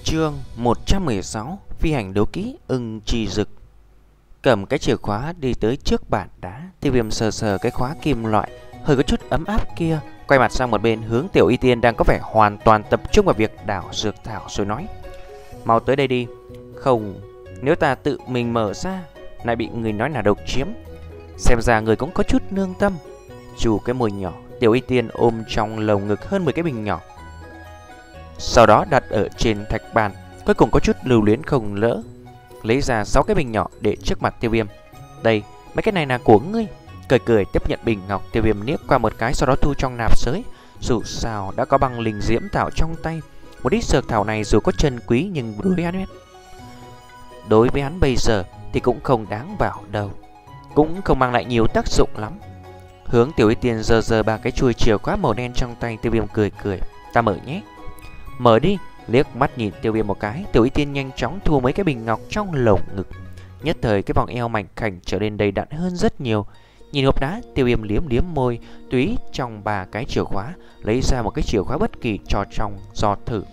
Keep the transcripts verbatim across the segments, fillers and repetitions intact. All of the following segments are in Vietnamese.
Chương một trăm mười sáu. Phi hành đấu kỹ ưng trì dực. Cầm cái chìa khóa đi tới trước bàn đá. Tiêu Viêm sờ sờ cái khóa kim loại hơi có chút ấm áp kia, quay mặt sang một bên hướng Tiểu Y Tiên đang có vẻ hoàn toàn tập trung vào việc đảo dược thảo rồi nói: "Mau tới đây đi, không nếu ta tự mình mở ra lại bị người nói là độc chiếm. Xem ra người cũng có chút nương tâm." Chủ cái môi nhỏ, Tiểu Y Tiên ôm trong lồng ngực hơn mười cái bình nhỏ, sau đó đặt ở trên thạch bàn, cuối cùng có chút lưu luyến không lỡ lấy ra sáu cái bình nhỏ để trước mặt Tiêu Viêm. "Đây, mấy cái này là của ngươi." Cười cười tiếp nhận bình ngọc, Tiêu Viêm liếc qua một cái, sau đó thu trong nạp giới. Dù sao đã có băng linh diễm thảo trong tay, một ít dược thảo này dù có chân quý nhưng đối với hắn đối với hắn bây giờ thì cũng không đáng vào đâu, cũng không mang lại nhiều tác dụng lắm. Hướng Tiểu Y Tiên giơ giơ ba cái chuôi chìa khóa màu đen trong tay, Tiêu Viêm cười cười: "Ta mở nhé." "Mở đi." Liếc mắt nhìn Tiêu Viêm một cái, Tiểu Y Tiên nhanh chóng thu mấy cái bình ngọc trong lồng ngực. Nhất thời cái vòng eo mảnh khảnh trở nên đầy đặn hơn rất nhiều. Nhìn hộp đá, Tiêu Viêm liếm liếm môi, tùy trong ba cái chìa khóa lấy ra một cái chìa khóa bất kỳ cho trong do thử.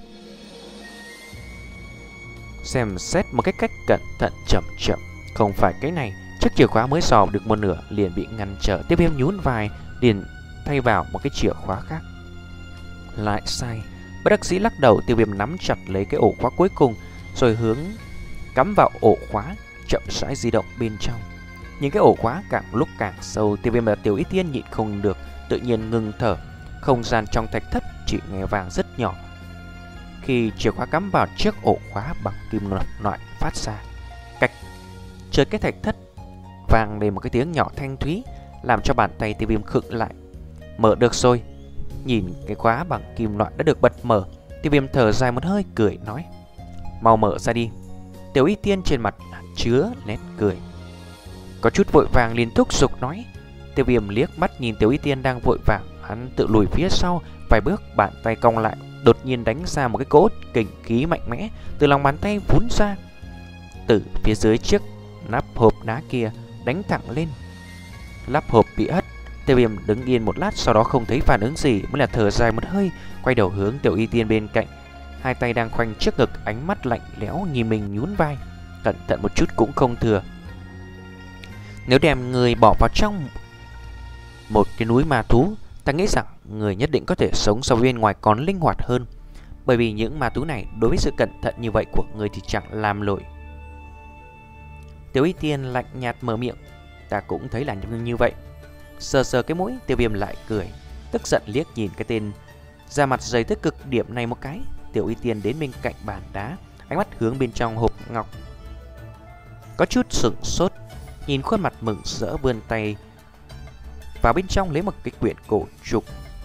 Xem xét một cái cách cẩn thận chậm chậm, không phải cái này, chiếc chìa khóa mới sò được một nửa liền bị ngăn trở. Tiêu Viêm nhún vai, liền thay vào một cái chìa khóa khác. Lại sai. Bất đắc dĩ lắc đầu, Tiêu Viêm nắm chặt lấy cái ổ khóa cuối cùng rồi hướng cắm vào ổ khóa, chậm rãi di động bên trong. Những cái ổ khóa càng lúc càng sâu, Tiêu Viêm và Tiểu Y Tiên nhịn không được, tự nhiên ngừng thở. Không gian trong thạch thất chỉ nghe vàng rất nhỏ khi chìa khóa cắm vào chiếc ổ khóa bằng kim loại phát ra cách. Chợt cái thạch thất vang lên một cái tiếng nhỏ thanh thúy, làm cho bàn tay Tiêu Viêm khựng lại. Mở được rồi. Nhìn cái khóa bằng kim loại đã được bật mở, Tiêu Viêm thở dài một hơi, cười nói: "Mau mở ra đi." Tiểu Y Tiên trên mặt chứa nét cười, có chút vội vàng liền thúc giục nói. Tiêu Viêm liếc mắt nhìn Tiểu Y Tiên đang vội vàng, hắn tự lùi phía sau vài bước, bàn tay cong lại, đột nhiên đánh ra một cái cỗ kình khí mạnh mẽ từ lòng bàn tay vún ra, từ phía dưới chiếc nắp hộp đá kia đánh thẳng lên. Nắp hộp bị hất. Tiêu Viêm đứng yên một lát, sau đó không thấy phản ứng gì mới là thở dài một hơi, quay đầu hướng Tiểu Y Tiên bên cạnh, hai tay đang khoanh trước ngực, ánh mắt lạnh lẽo nhìn mình, nhún vai: "Cẩn thận một chút cũng không thừa. Nếu đem người bỏ vào trong một cái núi ma thú, ta nghĩ rằng người nhất định có thể sống so với bên ngoài còn linh hoạt hơn. Bởi vì những ma thú này đối với sự cẩn thận như vậy của người thì chẳng làm nổi." Tiểu Y Tiên lạnh nhạt mở miệng: "Ta cũng thấy là như vậy." Sờ sờ cái mũi, Tiêu Viêm lại cười, tức giận liếc nhìn cái tên da mặt dày tới cực điểm này một cái. Tiểu Y Tiên đến bên cạnh bàn đá, ánh mắt hướng bên trong hộp ngọc, có chút sửng sốt, nhìn khuôn mặt mừng rỡ vươn tay vào bên trong lấy một cái quyển cổ trục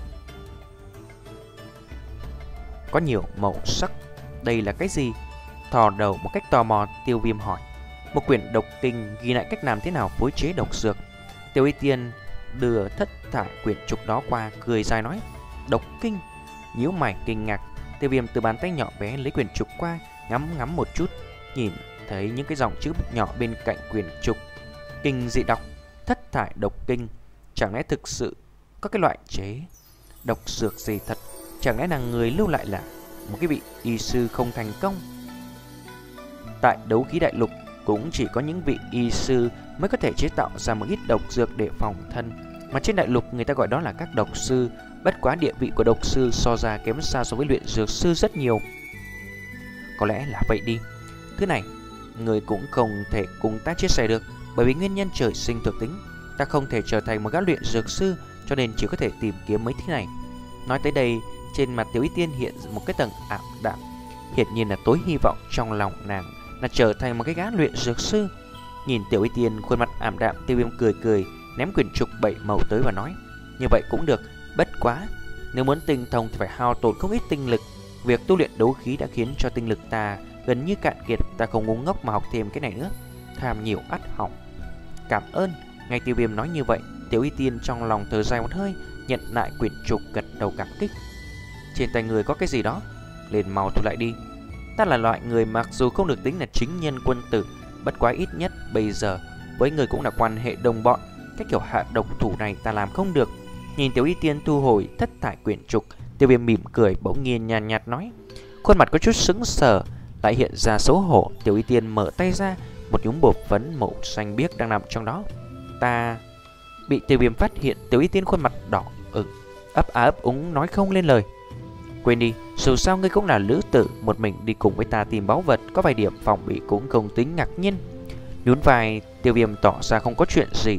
có nhiều màu sắc. "Đây là cái gì?" Thò đầu một cách tò mò, Tiêu Viêm hỏi. "Một quyển độc kinh ghi lại cách làm thế nào phối chế độc dược." Tiểu Y Tiên đưa thất thải quyển trục đó qua, cười dài nói: "Độc kinh?" Nhíu mày kinh ngạc, Tiêu Viêm từ bàn tay nhỏ bé lấy quyển trục qua, ngắm ngắm một chút, nhìn thấy những cái dòng chữ nhỏ bên cạnh quyển trục: "Kinh dị độc, thất thải độc kinh." Chẳng lẽ thực sự có cái loại chế độc dược gì thật? Chẳng lẽ là người lưu lại là một cái vị y sư không thành công? Tại đấu khí đại lục cũng chỉ có những vị y sư mới có thể chế tạo ra một ít độc dược để phòng thân, mà trên đại lục người ta gọi đó là các độc sư. Bất quá địa vị của độc sư so ra kém xa so với luyện dược sư rất nhiều. Có lẽ là vậy đi. Thứ này người cũng không thể cùng ta chia sẻ được, bởi vì nguyên nhân trời sinh thuộc tính. Ta không thể trở thành một gã luyện dược sư, cho nên chỉ có thể tìm kiếm mấy thứ này. Nói tới đây, trên mặt Tiểu Y Tiên hiện một cái tầng ảm đạm, hiển nhiên là tối hy vọng trong lòng nàng là trở thành một cái gã luyện dược sư. Nhìn Tiểu Y Tiên khuôn mặt ảm đạm, Tiêu Viêm cười cười, ném quyển trục bảy màu tới và nói: "Như vậy cũng được, bất quá nếu muốn tinh thông thì phải hao tổn không ít tinh lực. Việc tu luyện đấu khí đã khiến cho tinh lực ta gần như cạn kiệt, ta không ngu ngốc mà học thêm cái này nữa. Tham nhiều ắt hỏng." "Cảm ơn." Ngay Tiêu Viêm nói như vậy, Tiểu Y Tiên trong lòng thở dài một hơi, nhận lại quyển trục, gật đầu cảm kích. "Trên tay người có cái gì đó, lên mau thu lại đi. Ta là loại người mặc dù không được tính là chính nhân quân tử, bất quá ít nhất bây giờ với người cũng là quan hệ đồng bọn. Cái kiểu hạ độc thủ này ta làm không được." Nhìn Tiểu Y Tiên thu hồi thất thải quyển trục, Tiêu Viêm mỉm cười, bỗng nhiên nhàn nhạt nói: Khuôn mặt có chút sững sờ, lại hiện ra xấu hổ. Tiểu Y Tiên mở tay ra, một nhúm bột phấn màu xanh biếc đang nằm trong đó. Ta... Bị Tiêu Viêm phát hiện, Tiểu Y Tiên khuôn mặt đỏ ửng, ấp á ấp úng nói không lên lời. Quên đi, dù sao ngươi cũng là lữ tử, một mình đi cùng với ta tìm báu vật, có vài điểm phòng bị cũng không tính ngạc nhiên. Nhún vai, Tiêu Viêm tỏ ra không có chuyện gì.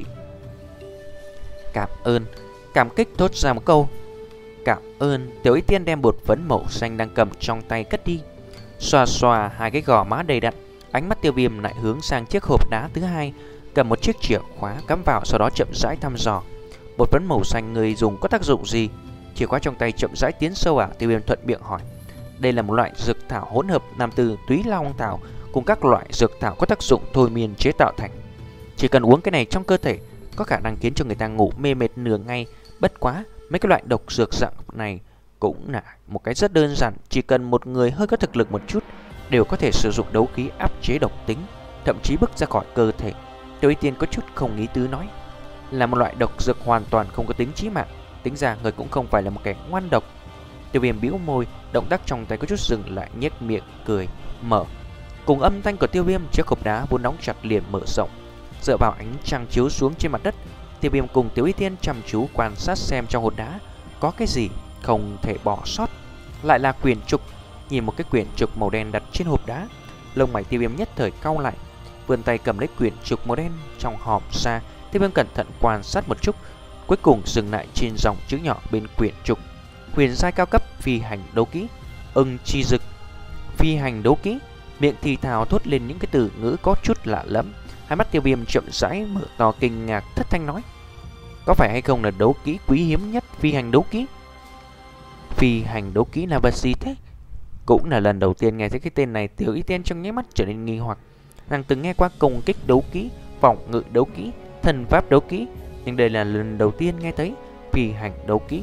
Cảm ơn. Cảm kích thốt ra một câu. Cảm ơn. Tiểu Y Tiên đem bột phấn màu xanh đang cầm trong tay cất đi. Xoa xoa hai cái gò má đầy đặn, ánh mắt Tiêu Viêm lại hướng sang chiếc hộp đá thứ hai, cầm một chiếc chìa khóa cắm vào, sau đó chậm rãi thăm dò. Bột phấn màu xanh người dùng có tác dụng gì? Chìa khóa trong tay chậm rãi tiến sâu à? Tiêu Viêm thuận miệng hỏi. Đây là một loại dược thảo hỗn hợp làm từ túy long thảo cùng các loại dược thảo có tác dụng thôi miên chế tạo thành. Chỉ cần uống cái này trong cơ thể, có khả năng khiến cho người ta ngủ mê mệt nửa ngày. Bất quá, mấy cái loại độc dược dạng này cũng là một cái rất đơn giản, chỉ cần một người hơi có thực lực một chút đều có thể sử dụng đấu khí áp chế độc tính, thậm chí bức ra khỏi cơ thể. Tiểu Y Tiên có chút không ý tứ nói, là một loại độc dược hoàn toàn không có tính chí mạng, tính ra người cũng không phải là một kẻ ngoan độc. Tiêu Viêm bĩu môi, động tác trong tay có chút dừng lại, nhếch miệng cười mở. Cùng âm thanh của Tiêu Viêm, chiếc hộp đá vốn đóng chặt liền mở rộng, dựa vào ánh trăng chiếu xuống trên mặt đất. Tiêu Viêm cùng Tiểu Y Tiên chăm chú quan sát xem trong hộp đá có cái gì không thể bỏ sót. Lại là quyển trục. Nhìn một cái quyển trục màu đen đặt trên hộp đá, lông mày Tiêu Viêm nhất thời cau lại, vươn tay cầm lấy quyển trục màu đen trong hòm ra. Tiêu Viêm cẩn thận quan sát một chút, cuối cùng dừng lại trên dòng chữ nhỏ bên quyển trục: huyền giai cao cấp phi hành đấu kỹ, ưng chi dực. Phi hành đấu kỹ. Miệng thì thào thốt lên những cái từ ngữ có chút lạ lẫm. Hai mắt Tiêu Viêm chậm rãi mở to kinh ngạc, thất thanh nói: có phải hay không là đấu kỹ quý hiếm nhất phi hành đấu kỹ? Phi hành đấu kỹ là vật gì thế? Cũng là lần đầu tiên nghe thấy cái tên này. Tiểu Y Tiên trong nháy mắt trở nên nghi hoặc. Nàng từng nghe qua công kích đấu kỹ, phòng ngự đấu kỹ, thần pháp đấu kỹ, nhưng đây là lần đầu tiên nghe thấy phi hành đấu kỹ.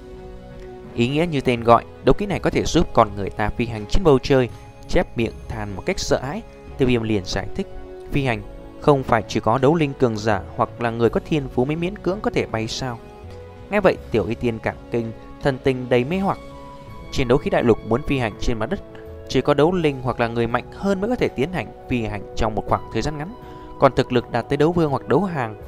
Ý nghĩa như tên gọi, đấu kỹ này có thể giúp con người ta phi hành trên bầu trời. Chép miệng than một cách sợ hãi, Tiêu Viêm liền giải thích: phi hành không phải chỉ có đấu linh cường giả hoặc là người có thiên phú mới miễn cưỡng có thể bay sao? Nghe vậy, Tiểu Y Tiên cả kinh, thần tình đầy mê hoặc. Trên đấu khí đại lục muốn phi hành trên mặt đất, chỉ có đấu linh hoặc là người mạnh hơn mới có thể tiến hành phi hành trong một khoảng thời gian ngắn. Còn thực lực đạt tới đấu vương hoặc đấu hàng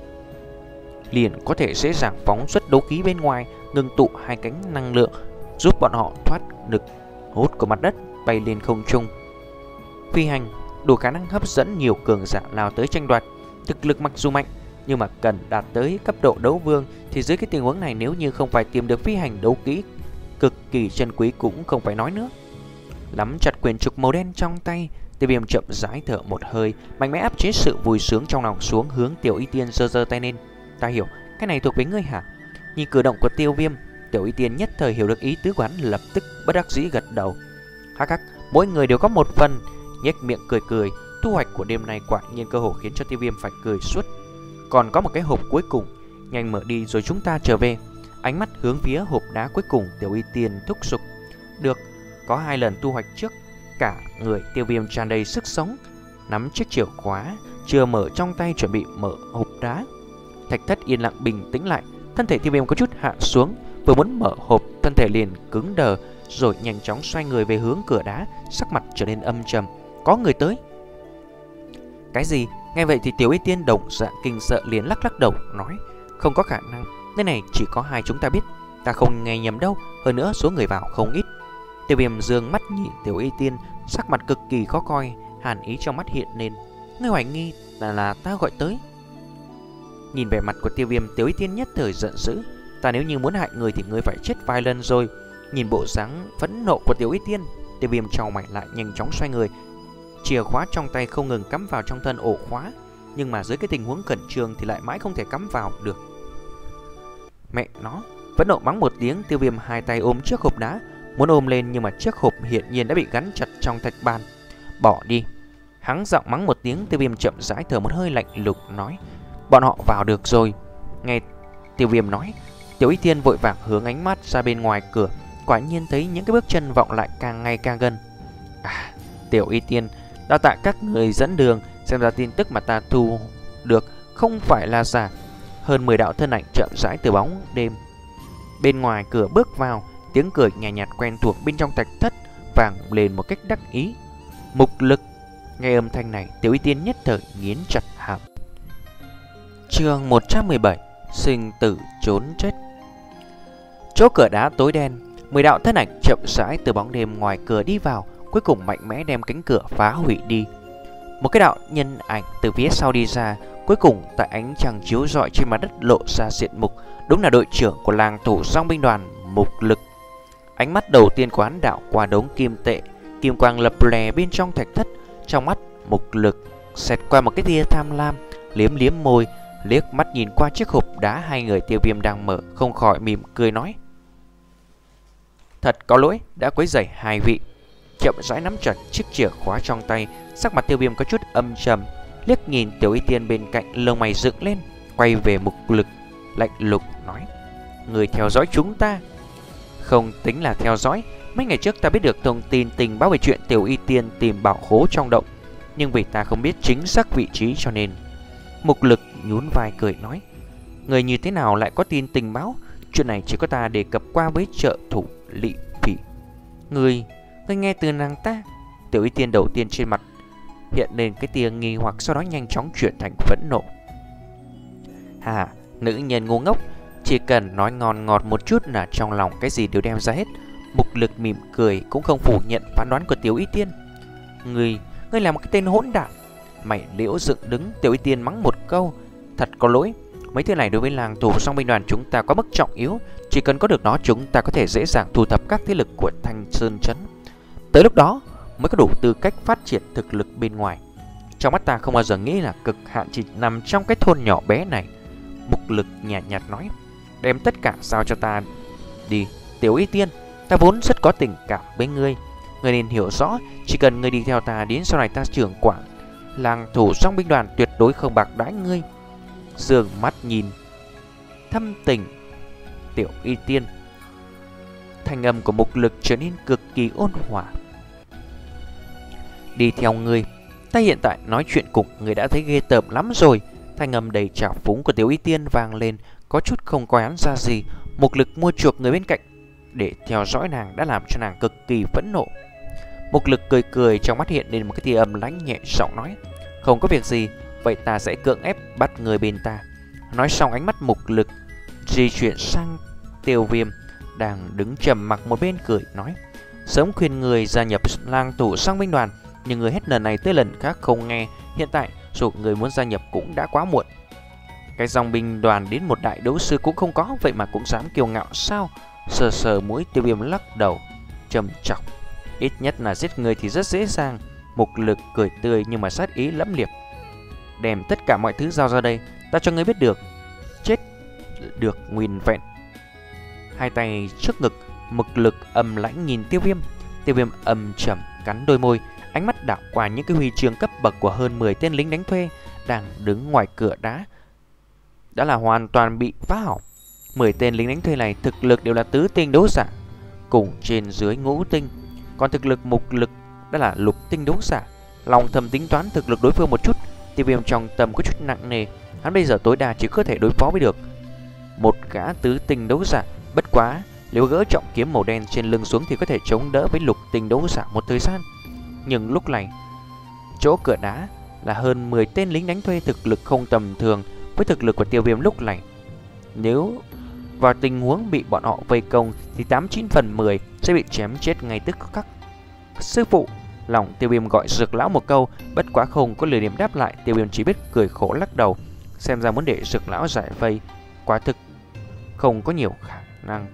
liền có thể dễ dàng phóng xuất đấu khí bên ngoài, ngưng tụ hai cánh năng lượng, giúp bọn họ thoát lực hút của mặt đất, bay lên không trung. Phi hành đủ khả năng hấp dẫn nhiều cường giả lao tới tranh đoạt. Thực lực mặc dù mạnh, nhưng mà cần đạt tới cấp độ đấu vương thì dưới cái tình huống này, nếu như không phải tìm được phi hành đấu kỹ cực kỳ chân quý cũng không phải nói nữa. Nắm chặt quyển trục màu đen trong tay, Tiêu Viêm chậm rãi thở một hơi, mạnh mẽ áp chế sự vui sướng trong lòng xuống, hướng Tiểu Y Tiên giơ giơ tay lên: ta hiểu, cái này thuộc về ngươi hả? Nhìn cử động của Tiêu Viêm, Tiểu Y Tiên nhất thời hiểu được ý tứ của hắn, lập tức bất đắc dĩ gật đầu. Hắc hắc, mỗi người đều có một phần. Nhếch miệng cười cười. Thu hoạch của đêm nay quả nhiên cơ hồ khiến cho Tiêu Viêm phải cười suốt. Còn có một cái hộp cuối cùng, nhanh mở đi rồi chúng ta trở về. Ánh mắt hướng phía hộp đá cuối cùng, Tiểu Y Tiên thúc giục. Được. Có hai lần thu hoạch trước, cả người Tiêu Viêm tràn đầy sức sống, nắm chiếc chìa khóa chưa mở trong tay chuẩn bị mở hộp đá. Thạch Thất yên lặng bình tĩnh lại, thân thể Tiêu Viêm có chút hạ xuống, vừa muốn mở hộp, thân thể liền cứng đờ, rồi nhanh chóng xoay người về hướng cửa đá, sắc mặt trở nên âm trầm. Có người tới. Cái gì? Nghe vậy thì Tiểu Y Tiên đồng dạng kinh sợ, liền lắc lắc đầu nói: không có khả năng, nơi này chỉ có hai chúng ta biết, ta không nghe nhầm đâu, hơn nữa số người vào không ít. Tiêu Viêm dương mắt nhìn Tiểu Y Tiên, sắc mặt cực kỳ khó coi, hàn ý trong mắt hiện lên. Ngươi hoài nghi là là ta gọi tới? Nhìn vẻ mặt của Tiêu Viêm, Tiểu Y Tiên nhất thời giận dữ. Ta nếu như muốn hại người thì ngươi phải chết vài lần rồi. Nhìn bộ dáng phẫn nộ của Tiểu Y Tiên, Tiêu Viêm chau mày lại, nhanh chóng xoay người. Chìa khóa trong tay không ngừng cắm vào trong thân ổ khóa, nhưng mà dưới cái tình huống khẩn trương thì lại mãi không thể cắm vào được. Mẹ nó! Phẫn nộ mắng một tiếng, Tiêu Viêm hai tay ôm chiếc hộp đá, muốn ôm lên nhưng mà chiếc hộp hiện nhiên đã bị gắn chặt trong thạch bàn. Bỏ đi! Hắn giọng mắng một tiếng, Tiêu Viêm chậm rãi thở một hơi lạnh lùng nói: bọn họ vào được rồi. Nghe Tiêu Viêm nói, Tiểu Y Tiên vội vàng hướng ánh mắt ra bên ngoài cửa, quả nhiên thấy những cái bước chân vọng lại càng ngày càng gần. À, Tiểu Y Tiên, đa tạ các người dẫn đường, xem ra tin tức mà ta thu được không phải là giả. Hơn mười đạo thân ảnh chậm rãi từ bóng đêm bên ngoài cửa bước vào, tiếng cười nhạt nhạt quen thuộc bên trong thạch thất vang lên một cách đắc ý. Mục lực. Nghe âm thanh này, Tiểu Y Tiên nhất thời nghiến chặt hàm. Chương một trăm mười bảy. Sinh tử trốn chết. Chỗ cửa đá tối đen, mười đạo thân ảnh chậm rãi từ bóng đêm ngoài cửa đi vào, cuối cùng mạnh mẽ đem cánh cửa phá hủy đi. Một cái đạo nhân ảnh từ phía sau đi ra, cuối cùng tại ánh trăng chiếu rọi trên mặt đất lộ ra diện mục, đúng là đội trưởng của làng thủ dòng binh đoàn Mục Lực. Ánh mắt đầu tiên của hắn đảo qua đống kim tệ, kim quang lập lè bên trong thạch thất. Trong mắt Mục Lực xẹt qua một cái tia tham lam, liếm liếm môi, liếc mắt nhìn qua chiếc hộp đá hai người Tiêu Viêm đang mở, không khỏi mỉm cười nói: thật có lỗi đã quấy rầy hai vị. Chậm rãi nắm chặt chiếc chìa khóa trong tay, sắc mặt Tiêu Viêm có chút âm trầm, liếc nhìn Tiểu Y Tiên bên cạnh, lông mày dựng lên, quay về Mục Lực, lạnh lùng nói: người theo dõi chúng ta? Không tính là theo dõi. Mấy ngày trước ta biết được thông tin tình báo về chuyện Tiểu Y Tiên tìm bảo khố trong động, nhưng vì ta không biết chính xác vị trí cho nên. Mục Lực nhún vai cười nói: người như thế nào lại có tin tình báo? Chuyện này chỉ có ta đề cập qua với trợ thủ Lị Phỉ. Người, người nghe từ nàng ta? Tiểu Y Tiên đầu tiên trên mặt hiện lên cái tia nghi hoặc, sau đó nhanh chóng chuyển thành phẫn nộ. Hà, nữ nhân ngu ngốc, chỉ cần nói ngon ngọt một chút là trong lòng cái gì đều đem ra hết. Mục Lực mỉm cười, cũng không phủ nhận phán đoán của Tiểu Y Tiên. Người, ngươi là một cái tên hỗn đản. Mày liễu dựng đứng. Tiểu Y Tiên mắng một câu: thật có lỗi, mấy thứ này đối với làng thủ song binh đoàn chúng ta có mức trọng yếu, chỉ cần có được nó chúng ta có thể dễ dàng thu thập các thế lực của Thanh Sơn Trấn. Tới lúc đó mới có đủ tư cách phát triển thực lực bên ngoài. Trong mắt ta không bao giờ nghĩ là cực hạn chỉ nằm trong cái thôn nhỏ bé này. Mục Lực nhạt nhạt nói: đem tất cả giao cho ta đi, Tiểu Y Tiên. Ta vốn rất có tình cảm với ngươi. Ngươi nên hiểu rõ, chỉ cần ngươi đi theo ta đến sau này ta trưởng quản làng thủ song binh đoàn, tuyệt đối không bạc đãi ngươi. Dương mắt nhìn thâm tình Tiểu Y Tiên, thanh âm của Mục Lực trở nên cực kỳ ôn hòa. Đi theo ngươi, ta hiện tại nói chuyện cùng ngươi đã thấy ghê tởm lắm rồi. Thanh âm đầy trào phúng của Tiểu Y Tiên vang lên, có chút không coi hắn ra gì. Mục Lực mua chuộc người bên cạnh để theo dõi nàng đã làm cho nàng cực kỳ phẫn nộ. Mục Lực cười cười, trong mắt hiện lên một cái tia âm lãnh, nhẹ giọng nói: không có việc gì, vậy ta sẽ cưỡng ép bắt người bên ta. Nói xong ánh mắt Mục Lực di chuyển sang Tiêu Viêm đang đứng trầm mặc một bên, cười nói: sớm khuyên người gia nhập làng thủ song binh đoàn, nhưng người hết lần này tới lần khác không nghe. Hiện tại dù người muốn gia nhập cũng đã quá muộn. Cái dòng binh đoàn đến một đại đấu sư cũng không có, vậy mà cũng dám kiêu ngạo sao? Sờ sờ mũi, Tiêu Viêm lắc đầu trầm trọng: ít nhất là giết người thì rất dễ dàng. Mục Lực cười tươi nhưng mà sát ý lẫm liệt: đem tất cả mọi thứ giao ra đây, ta cho ngươi biết được chết được nguyên vẹn. Hai tay trước ngực, Mục Lực âm lãnh nhìn Tiêu Viêm. Tiêu Viêm âm trầm cắn đôi môi, ánh mắt đảo qua những cái huy chương cấp bậc của hơn mười tên lính đánh thuê đang đứng ngoài cửa đá, đã là hoàn toàn bị phá hỏng. mười tên lính đánh thuê này thực lực đều là tứ tinh đấu giả, cùng trên dưới ngũ tinh, còn thực lực Mục Lực đã là lục tinh đấu giả. Lòng thầm tính toán thực lực đối phương một chút, Tiêu Viêm trong tâm có chút nặng nề. Hắn bây giờ tối đa chỉ có thể đối phó với được một gã tứ tinh đấu giả. Bất quá nếu gỡ trọng kiếm màu đen trên lưng xuống thì có thể chống đỡ với lục tinh đấu giả một thời gian. Nhưng lúc này chỗ cửa đá là hơn mười tên lính đánh thuê, thực lực không tầm thường. Với thực lực của Tiêu Viêm lúc này, nếu vào tình huống bị bọn họ vây công thì tám chín phần mười sẽ bị chém chết ngay tức khắc. Sư phụ! Lòng Tiêu Viêm gọi Dược Lão một câu, bất quá không có lời điểm đáp lại. Tiêu Viêm chỉ biết cười khổ lắc đầu, xem ra muốn để Dược Lão giải vây quả thực không có nhiều khả năng.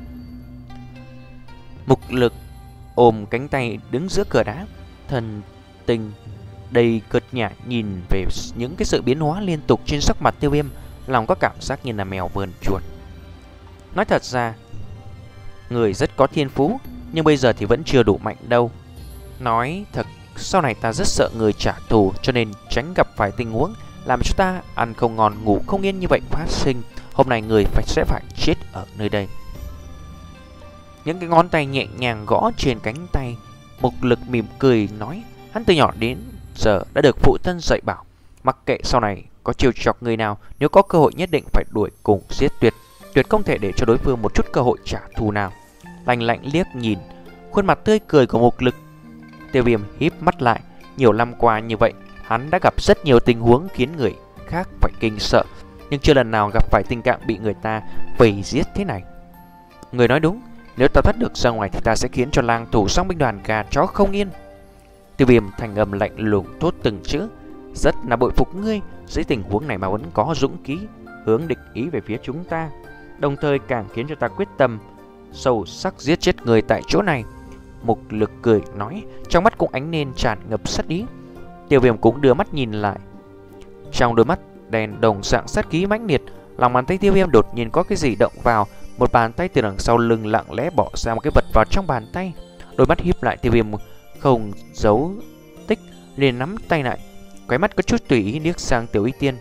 Mục Lực ôm cánh tay đứng giữa cửa đá, thần tình đầy cợt nhả nhìn về những cái sự biến hóa liên tục trên sắc mặt Tiêu Viêm, lòng có cảm giác như là mèo vờn chuột. Nói thật ra, người rất có thiên phú, nhưng bây giờ thì vẫn chưa đủ mạnh đâu. Nói thật, sau này ta rất sợ người trả thù, cho nên tránh gặp phải tình huống làm cho ta ăn không ngon ngủ không yên như vậy phát sinh. Hôm nay người phải sẽ phải chết ở nơi đây. Những cái ngón tay nhẹ nhàng gõ trên cánh tay. Mục Lực mỉm cười nói: hắn từ nhỏ đến giờ đã được phụ thân dạy bảo, mặc kệ sau này có trêu chọc người nào, nếu có cơ hội nhất định phải đuổi cùng giết tuyệt, tuyệt không thể để cho đối phương một chút cơ hội trả thù nào. Lạnh lạnh liếc nhìn khuôn mặt tươi cười của Mục Lực. Tiêu Viêm híp mắt lại. Nhiều năm qua như vậy, hắn đã gặp rất nhiều tình huống khiến người khác phải kinh sợ, nhưng chưa lần nào gặp phải tình trạng bị người ta vây giết thế này. Người nói đúng, nếu ta thoát được ra ngoài thì ta sẽ khiến cho lang thủ song binh đoàn gà chó không yên. Tiêu Viêm thành âm lạnh lùng thốt từng chữ. Rất là bội phục ngươi, dưới tình huống này mà vẫn có dũng khí hướng địch ý về phía chúng ta, đồng thời càng khiến cho ta quyết tâm sâu sắc giết chết người tại chỗ này. Mục Lực cười nói, trong mắt cũng ánh lên tràn ngập sát ý. Tiêu Viêm cũng đưa mắt nhìn lại. Trong đôi mắt đèn đồng dạng sát khí mãnh liệt, lòng bàn tay Tiêu Viêm đột nhiên có cái gì động vào. Một bàn tay từ đằng sau lưng lặng lẽ bỏ ra một cái vật vào trong bàn tay. Đôi mắt híp lại, Tiêu Viêm không giấu tích liền nắm tay lại, khóe mắt có chút tùy ý liếc sang Tiểu Y Tiên.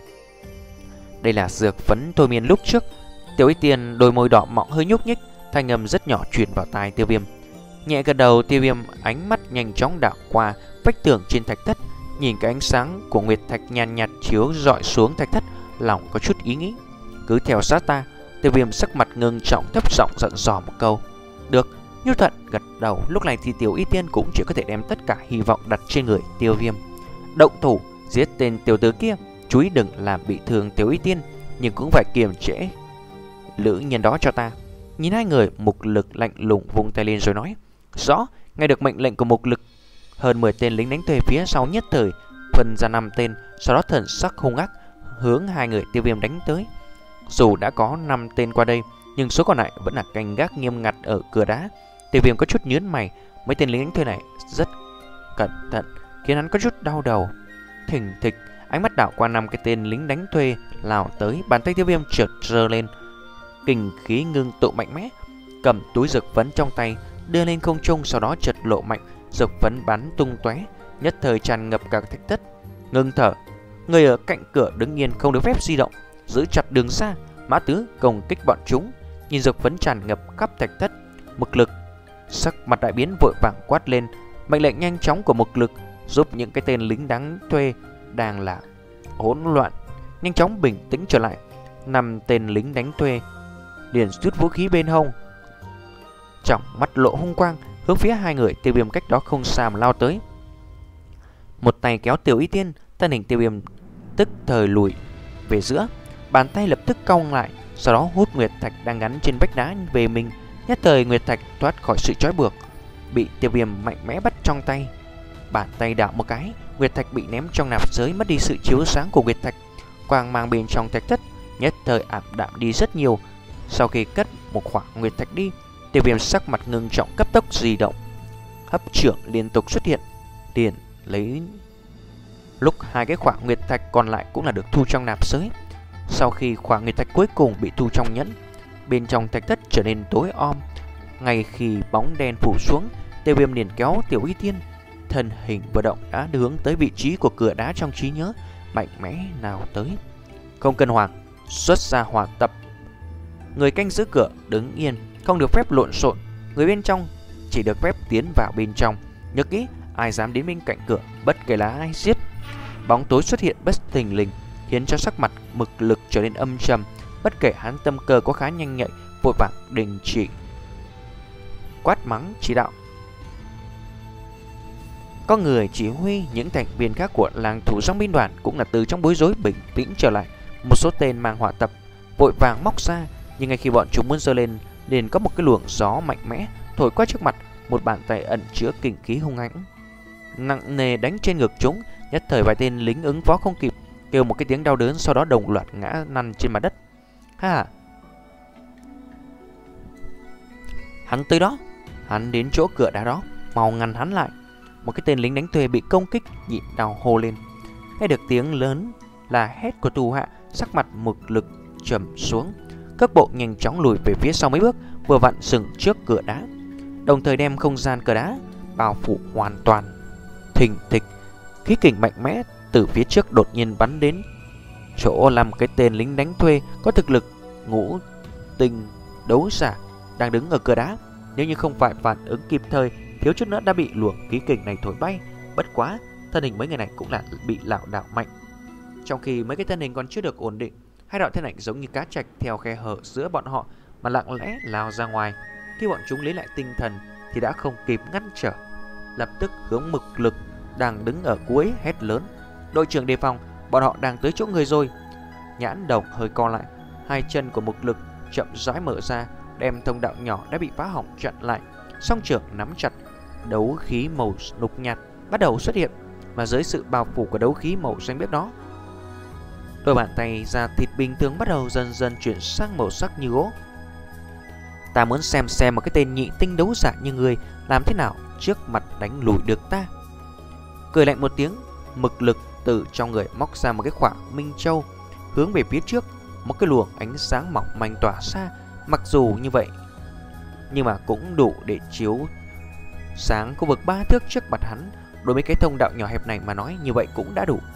Đây là dược phấn thôi miên lúc trước. Tiểu Y Tiên đôi môi đỏ mọng hơi nhúc nhích, thanh âm rất nhỏ truyền vào tai Tiêu Viêm. Nhẹ gật đầu, Tiêu Viêm ánh mắt nhanh chóng đảo qua vách tường trên thạch thất, nhìn cái ánh sáng của nguyệt thạch nhàn nhạt chiếu rọi xuống thạch thất, lòng có chút ý nghĩ. Cứ theo sát ta. Tiêu Viêm sắc mặt ngưng trọng thấp giọng dặn dò một câu. Được. Nhu Thuận gật đầu. Lúc này thì Tiểu Y Tiên cũng chỉ có thể đem tất cả hy vọng đặt trên người Tiêu Viêm. Động thủ giết tên tiểu tử kia, chú ý đừng làm bị thương Tiểu Y Tiên, nhưng cũng phải kiềm chế lữ nhân đó cho ta. Nhìn hai người, Mục Lực lạnh lùng vung tay lên rồi nói. Rõ. Nghe được mệnh lệnh của Mục Lực, hơn mười tên lính đánh thuê phía sau nhất thời phân ra năm tên, sau đó thần sắc hung ác hướng hai người Tiêu Viêm đánh tới. Dù đã có năm tên qua đây, nhưng số còn lại vẫn là canh gác nghiêm ngặt ở cửa đá. Tiêu Viêm có chút nhướng mày, mấy tên lính đánh thuê này rất cẩn thận, khiến hắn có chút đau đầu. Thình thịch, ánh mắt đảo qua năm cái tên lính đánh thuê lao tới, bàn tay Tiêu Viêm chợt giơ lên, kình khí ngưng tụ mạnh mẽ, cầm túi dược phấn trong tay đưa lên không trung, sau đó chợt lộ mạnh, dược phấn bắn tung tóe, nhất thời tràn ngập cả thạch thất. Ngưng thở, người ở cạnh cửa đứng yên không được phép di động, giữ chặt đường xa. Mã Tứ công kích bọn chúng. Nhìn dược phấn tràn ngập khắp thạch thất, Mục Lực sắc mặt đại biến, vội vàng quát lên. Mệnh lệnh nhanh chóng của Mục Lực giúp những cái tên lính đánh thuê đang là hỗn loạn nhanh chóng bình tĩnh trở lại. Năm tên lính đánh thuê liền rút vũ khí bên hông, trong mắt lộ hung quang, hướng phía hai người Tiêu Viêm cách đó không xa mà lao tới. Một tay kéo Tiểu Y Tiên, thân hình Tiêu Viêm tức thời lùi về giữa, bàn tay lập tức cong lại, sau đó hút nguyệt thạch đang gắn trên vách đá về mình. Nhất thời nguyệt thạch thoát khỏi sự trói buộc, bị Tiêu Viêm mạnh mẽ bắt trong tay. Bàn tay đảo một cái, nguyệt thạch bị ném trong nạp giới, mất đi sự chiếu sáng của nguyệt thạch. Quang mang bên trong thạch thất nhất thời ảm đạm đi rất nhiều. Sau khi cất một khoảng nguyệt thạch đi, Tiêu Viêm sắc mặt ngưng trọng cấp tốc di động, hấp trưởng liên tục xuất hiện, liền lấy lúc hai cái khoảng nguyệt thạch còn lại cũng là được thu trong nạp giới. Sau khi khoảng nguyệt thạch cuối cùng bị thu trong nhẫn, bên trong thạch thất trở nên tối om. Ngay khi bóng đen phủ xuống, Tiêu Viêm liền kéo Tiểu Y Tiên, thân hình vừa động đã hướng tới vị trí của cửa đá trong trí nhớ, mạnh mẽ nào tới. Không cần hoàng, xuất ra hỏa tập. Người canh giữ cửa đứng yên, không được phép lộn xộn. Người bên trong chỉ được phép tiến vào bên trong. Nhớ kỹ, ai dám đến bên cạnh cửa, bất kể là ai giết. Bóng tối xuất hiện bất thình lình, khiến cho sắc mặt Mục Lực trở nên âm trầm. Bất kể hắn tâm cơ có khá nhanh nhạy, vội vàng đình chỉ, quát mắng chỉ đạo. Có người chỉ huy, những thành viên khác của làng thủ song binh đoàn cũng là từ trong bối rối bình tĩnh trở lại. Một số tên mang hỏa tập vội vàng móc ra, nhưng ngay khi bọn chúng muốn giơ lên, liền có một cái luồng gió mạnh mẽ thổi qua trước mặt. Một bàn tay ẩn chứa kình khí hung hãn nặng nề đánh trên ngực chúng. Nhất thời vài tên lính ứng phó không kịp, kêu một cái tiếng đau đớn, sau đó đồng loạt ngã lăn trên mặt đất. Ha! Hắn tới đó, hắn đến chỗ cửa đá đó, mau ngăn hắn lại. Một cái tên lính đánh thuê bị công kích nhịn đau hô lên. Nghe được tiếng lớn là hét của tù hạ, sắc mặt Mục Lực trầm xuống, cước bộ nhanh chóng lùi về phía sau mấy bước, vừa vặn dừng trước cửa đá, đồng thời đem không gian cửa đá bao phủ hoàn toàn. Thình thịch, khí kình mạnh mẽ từ phía trước đột nhiên bắn đến chỗ làm cái tên lính đánh thuê có thực lực ngũ tinh đấu giả đang đứng ở cửa đá. Nếu như không phải phản ứng kịp thời, thiếu chút nữa đã bị luồng khí kình này thổi bay. Bất quá, thân hình mấy người này cũng là bị lảo đảo mạnh. Trong khi mấy cái thân hình còn chưa được ổn định, hai đạo thân ảnh giống như cá trạch theo khe hở giữa bọn họ mà lặng lẽ lao ra ngoài. Khi bọn chúng lấy lại tinh thần, thì đã không kịp ngăn trở, lập tức hướng Mực Lực đang đứng ở cuối hét lớn: "Đội trưởng đề phòng, bọn họ đang tới chỗ người rồi!" Nhãn đồng hơi co lại, hai chân của Mực Lực chậm rãi mở ra, đem thông đạo nhỏ đã bị phá hỏng chặn lại. Song trưởng nắm chặt, đấu khí màu lục nhạt bắt đầu xuất hiện, mà dưới sự bao phủ của đấu khí màu xanh biếc đó, đôi bàn tay da thịt bình thường bắt đầu dần dần chuyển sang màu sắc như gỗ. "Ta muốn xem xem một cái tên nhị tinh đấu giả như ngươi làm thế nào trước mặt đánh lùi được ta." Cười lạnh một tiếng, Mực Lực từ trong người móc ra một cái khỏa minh châu, hướng về phía trước. Một cái luồng ánh sáng mỏng manh tỏa ra, mặc dù như vậy nhưng mà cũng đủ để chiếu sáng khu vực ba thước trước mặt hắn. Đối với cái thông đạo nhỏ hẹp này mà nói, như vậy cũng đã đủ.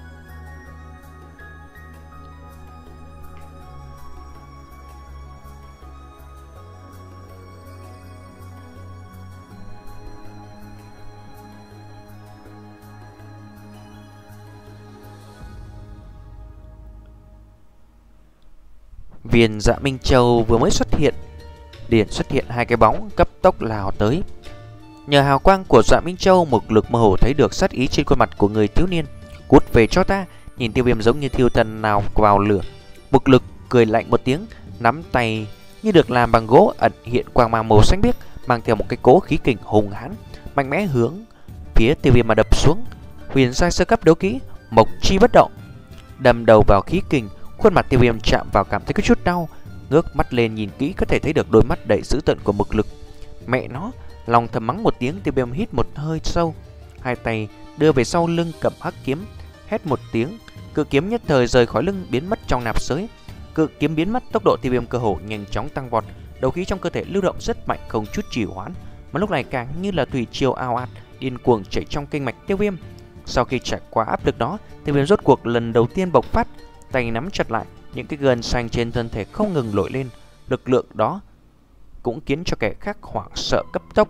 Viên Dạ Minh Châu vừa mới xuất hiện, liền xuất hiện hai cái bóng cấp tốc lao tới. Nhờ hào quang của Dạ Minh Châu, Mực Lực mơ hồ thấy được sát ý trên khuôn mặt của người thiếu niên. "Cút về cho ta!" Nhìn Tiêu Viêm giống như thiêu thân nào vào lửa, Mực Lực cười lạnh một tiếng, nắm tay như được làm bằng gỗ ẩn hiện quang mang màu xanh biếc, mang theo một cái cỗ khí kình hùng hãn, mạnh mẽ hướng phía Tiêu Viêm mà đập xuống. Huyền giai sơ cấp đấu kỹ Mộc Chi Bất Động, đâm đầu vào khí kình. Khuôn mặt Tiêu Viêm chạm vào cảm thấy có chút đau, ngước mắt lên nhìn kỹ có thể thấy được đôi mắt đầy dữ tợn của Mực Lực. Mẹ nó, lòng thầm mắng một tiếng, Tiêu Viêm hít một hơi sâu, hai tay đưa về sau lưng cầm hắc kiếm, hét một tiếng, cự kiếm nhất thời rời khỏi lưng biến mất trong nạp giới. Cự kiếm biến mất, tốc độ Tiêu Viêm cơ hồ nhanh chóng tăng vọt, đấu khí trong cơ thể lưu động rất mạnh, không chút trì hoãn, mà lúc này càng như là thủy triều ào ạt điên cuồng chảy trong kinh mạch Tiêu Viêm. Sau khi trải qua áp lực đó, Tiêu Viêm rốt cuộc lần đầu tiên bộc phát, tay nắm chặt lại, những cái gân xanh trên thân thể không ngừng nổi lên. Lực lượng đó cũng khiến cho kẻ khác hoảng sợ cấp tốc.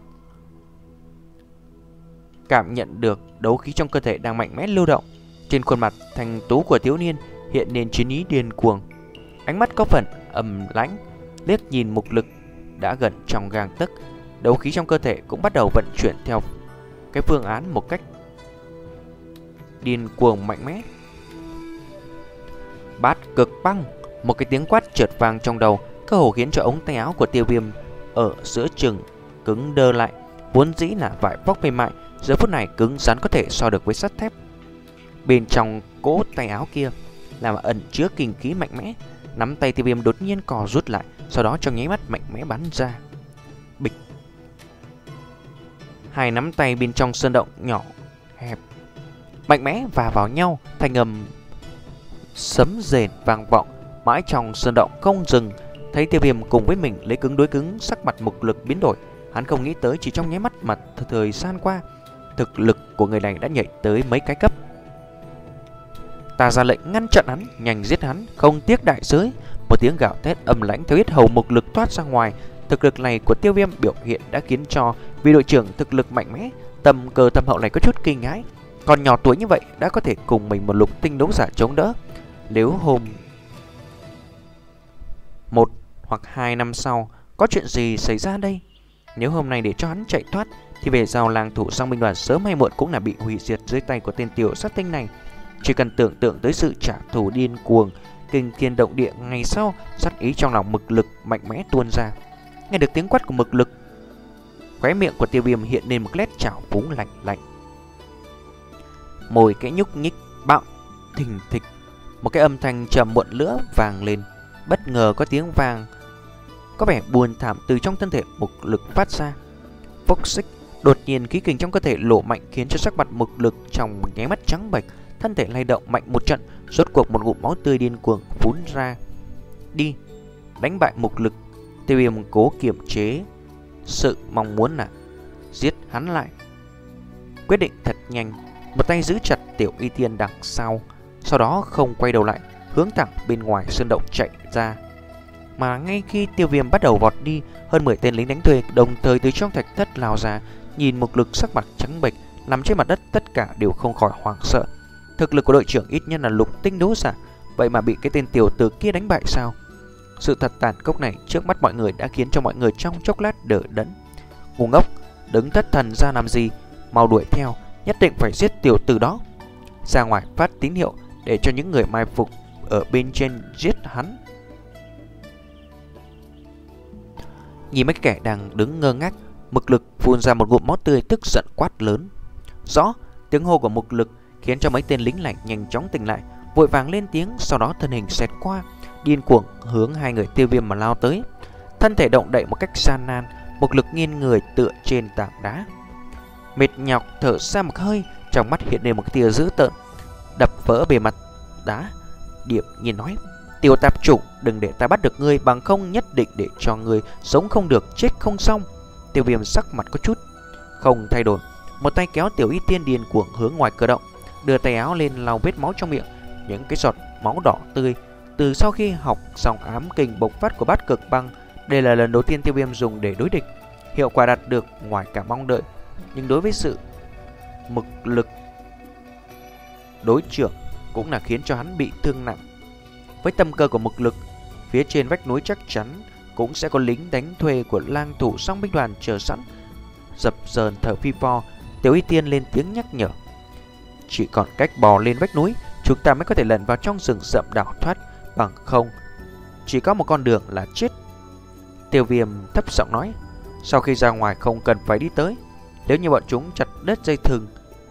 Cảm nhận được đấu khí trong cơ thể đang mạnh mẽ lưu động, trên khuôn mặt thanh tú của thiếu niên hiện lên chiến ý điên cuồng. Ánh mắt có phần ầm lãnh, liếc nhìn Mực Lực đã gần trong gang tấc. Đấu khí trong cơ thể cũng bắt đầu vận chuyển theo cái phương án một cách điên cuồng mạnh mẽ. Bát Cực Băng, một cái tiếng quát chợt vang trong đầu, cơ hồ khiến cho ống tay áo của Tiêu Viêm ở giữa chừng cứng đơ lại. Vốn dĩ là vải vóc mềm mại, giờ phút này cứng rắn có thể so được với sắt thép. Bên trong cỗ tay áo kia là ẩn chứa kinh khí mạnh mẽ. Nắm tay Tiêu Viêm đột nhiên co rút lại, sau đó trong nháy mắt mạnh mẽ bắn ra. Bịch. Hai nắm tay bên trong sơn động nhỏ hẹp mạnh mẽ và vào nhau, thanh âm sấm rền vang vọng mãi trong sơn động không dừng. Thấy Tiêu Viêm cùng với mình lấy cứng đối cứng, sắc mặt Mực Lực biến đổi. Hắn không nghĩ tới chỉ trong nháy mắt mà thời gian qua, thực lực của người này đã nhảy tới mấy cái cấp. Ta ra lệnh ngăn chặn hắn, nhanh giết hắn, không tiếc đại giới. Một tiếng gào thét âm lãnh theo yết hầu Mực Lực toát ra ngoài. Thực lực này của Tiêu Viêm biểu hiện đã khiến cho vị đội trưởng thực lực mạnh mẽ, tầm cơ thâm hậu này có chút kinh hãi. Còn nhỏ tuổi như vậy đã có thể cùng mình một lục tinh đấu giả chống đỡ. Nếu hôm một hoặc hai năm sau có chuyện gì xảy ra đây? Nếu hôm nay để cho hắn chạy thoát thì về sau làng thủ Song Binh Đoàn sớm hay muộn cũng là bị hủy diệt dưới tay của tên tiểu sát tinh này. Chỉ cần tưởng tượng tới sự trả thù điên cuồng, kinh thiên động địa ngày sau, sát ý trong lòng Mực Lực mạnh mẽ tuôn ra. Nghe được tiếng quát của Mực Lực, khóe miệng của Tiêu Viêm hiện lên một nét trào phúng lạnh lạnh. Môi kẽ nhúc nhích bạo thình thịch, một cái âm thanh trầm muộn lửa vang lên. Bất ngờ có tiếng vang có vẻ buồn thảm từ trong thân thể Mực Lực phát ra. Phốc xích, đột nhiên khí kình trong cơ thể lộ mạnh khiến cho sắc mặt Mực Lực trong một nháy mắt trắng bệch, thân thể lay động mạnh một trận, rốt cuộc một ngụm máu tươi điên cuồng phun ra. Đi, đánh bại Mực Lực. Tiêu Viêm cố kiềm chế sự mong muốn là giết hắn lại, quyết định thật nhanh, một tay giữ chặt Tiểu Y Tiên đằng sau, sau đó không quay đầu lại, hướng thẳng bên ngoài sơn động chạy ra. Mà ngay khi Tiêu Viêm bắt đầu vọt đi, hơn mười tên lính đánh thuê đồng thời từ trong thạch thất lao ra, nhìn Mực Lực sắc mặt trắng bệch nằm trên mặt đất, tất cả đều không khỏi hoảng sợ. Thực lực của đội trưởng ít nhất là lục tinh đấu giả, vậy mà bị cái tên tiểu tử kia đánh bại sao? Sự thật tàn khốc này trước mắt mọi người đã khiến cho mọi người trong chốc lát đờ đẫn. Ngu ngốc, đứng thất thần ra làm gì, mau đuổi theo, nhất định phải giết tiểu tử đó. Ra ngoài phát tín hiệu để cho những người mai phục ở bên trên giết hắn. Nhìn mấy kẻ đang đứng ngơ ngác, Mục Lực phun ra một ngụm máu tươi, tức giận quát lớn. Rõ. Tiếng hô của Mục Lực khiến cho mấy tên lính lạnh nhanh chóng tỉnh lại, vội vàng lên tiếng, sau đó thân hình xẹt qua, điên cuồng hướng hai người Tiêu Viêm mà lao tới. Thân thể động đậy một cách gian nan, Mục Lực nghiêng người tựa trên tảng đá, mệt nhọc thở ra một hơi, trong mắt hiện lên một cái tia dữ tợn, đập vỡ bề mặt đá, điềm nhiên nói: Tiểu tạp chủng, đừng để ta bắt được ngươi, bằng không nhất định để cho ngươi sống không được, chết không xong. Tiêu Viêm sắc mặt có chút không thay đổi, một tay kéo Tiểu Y Tiên điên cuồng hướng ngoài cửa động, đưa tay áo lên lau vết máu trong miệng. Những cái giọt máu đỏ tươi từ sau khi học xong ám kình bộc phát của Bát Cực Băng, đây là lần đầu tiên Tiêu Viêm dùng để đối địch. Hiệu quả đạt được ngoài cả mong đợi, nhưng đối với sự Mục Lực đối trưởng cũng là khiến cho hắn bị thương nặng. Với tâm cơ của Mục Lực, phía trên vách núi chắc chắn cũng sẽ có lính đánh thuê của lang thủ song binh đoàn chờ sẵn. Dập dờn thở phi pho, Tiểu Y Tiên lên tiếng nhắc nhở: Chỉ còn cách bò lên vách núi, chúng ta mới có thể lẩn vào trong rừng rậm đào thoát, bằng không chỉ có một con đường là chết. Tiêu Viêm thấp giọng nói: Sau khi ra ngoài không cần phải đi tới, nếu như bọn chúng chặt đứt dây thừng,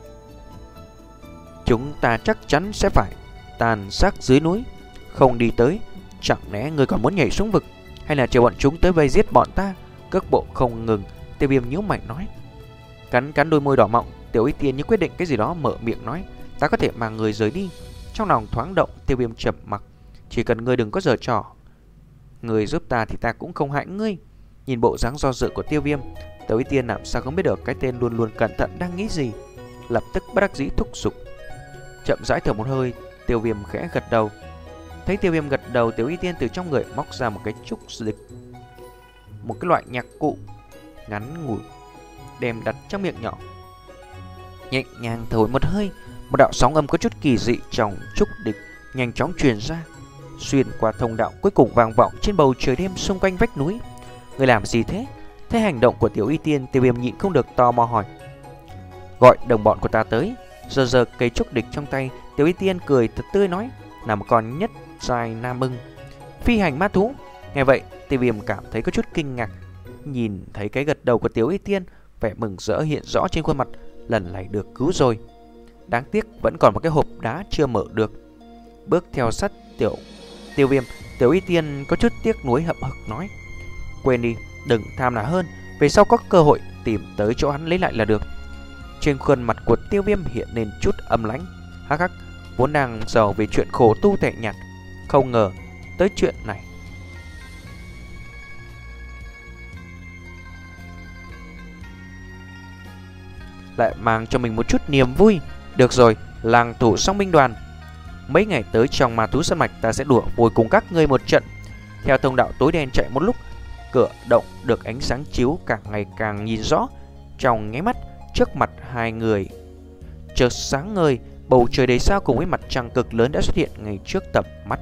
chúng ta chắc chắn sẽ phải tàn xác dưới núi. Không đi tới, chẳng lẽ ngươi còn muốn nhảy xuống vực, hay là chờ bọn chúng tới vây giết bọn ta? Cước bộ không ngừng, Tiêu Viêm nhíu mày nói. Cắn cắn đôi môi đỏ mọng, Tiểu Y Tiên như quyết định cái gì đó, mở miệng nói: Ta có thể mang người rời đi. Trong lòng thoáng động, Tiêu Viêm chậm mặc: Chỉ cần ngươi đừng có giở trò, người giúp ta thì ta cũng không hại ngươi. Nhìn bộ dáng do dự của Tiêu Viêm, Tiểu Y Tiên làm sao không biết được cái tên luôn luôn cẩn thận đang nghĩ gì, lập tức bất đắc dĩ thúc giục. Chậm rãi thở một hơi, Tiêu Viêm khẽ gật đầu. Thấy Tiêu Viêm gật đầu, Tiểu Y Tiên từ trong người móc ra một cái trúc dịch, một cái loại nhạc cụ ngắn ngủi, đem đặt trong miệng nhỏ, nhẹ nhàng thổi một hơi. Một đạo sóng âm có chút kỳ dị trong trúc địch nhanh chóng truyền ra, xuyên qua thông đạo, cuối cùng vang vọng trên bầu trời đêm xung quanh vách núi. Người làm gì thế? Thấy hành động của Tiểu Y Tiên, Tiêu Viêm nhịn không được tò mò hỏi: Gọi đồng bọn của ta tới. Giờ giờ cây trúc địch trong tay, Tiểu Y Tiên cười thật tươi nói: Là một con nhất giai nam ưng, phi hành ma thú. Nghe vậy, Tiêu Viêm cảm thấy có chút kinh ngạc. Nhìn thấy cái gật đầu của Tiểu Y Tiên, vẻ mừng rỡ hiện rõ trên khuôn mặt. Lần này được cứu rồi. Đáng tiếc vẫn còn một cái hộp đá chưa mở được. Bước theo sát Tiểu Tiêu Viêm, Tiểu Y Tiên có chút tiếc nuối hậm hực nói: Quên đi, đừng tham là hơn, về sau có cơ hội tìm tới chỗ hắn lấy lại là được. Trên khuôn mặt của Tiêu Viêm hiện lên chút âm lãnh. Hắc hắc, vốn đang giàu về chuyện khổ tu tẻ nhạt, không ngờ tới chuyện này. Lại mang cho mình một chút niềm vui. Được rồi, lang thủ song binh đoàn, mấy ngày tới trong ma thú sơn mạch ta sẽ đùa vui cùng các ngươi một trận. Theo thông đạo tối đen chạy một lúc, cửa động được ánh sáng chiếu càng ngày càng nhìn rõ. Trong nháy mắt, trước mặt hai người chợt sáng ngời, bầu trời đầy sao cùng với mặt trăng cực lớn đã xuất hiện ngay trước tầm mắt.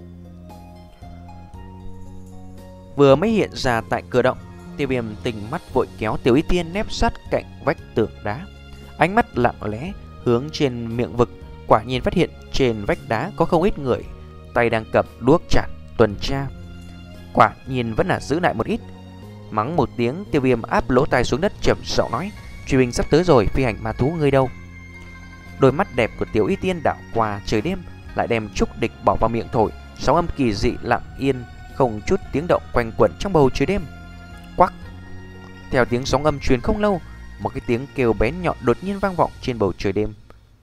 Vừa mới hiện ra tại cửa động, Tiêu Viêm tỉnh mắt vội kéo Tiểu Y Tiên nép sát cạnh vách tường đá, ánh mắt lặng lẽ hướng trên miệng vực. Quả nhiên phát hiện trên vách đá có không ít người, tay đang cầm đuốc chặn tuần tra. Quả nhiên vẫn là giữ lại một ít. Mắng một tiếng, Tiêu Viêm áp lỗ tai xuống đất trầm giọng nói: Truy binh sắp tới rồi, phi hành ma thú ngươi đâu? Đôi mắt đẹp của Tiểu Y Tiên đảo qua trời đêm, lại đem trúc địch bỏ vào miệng thổi. Sóng âm kỳ dị lặng yên, không chút tiếng động quanh quẩn trong bầu trời đêm. Quắc! Theo tiếng sóng âm truyền không lâu, một cái tiếng kêu bén nhọn đột nhiên vang vọng trên bầu trời đêm.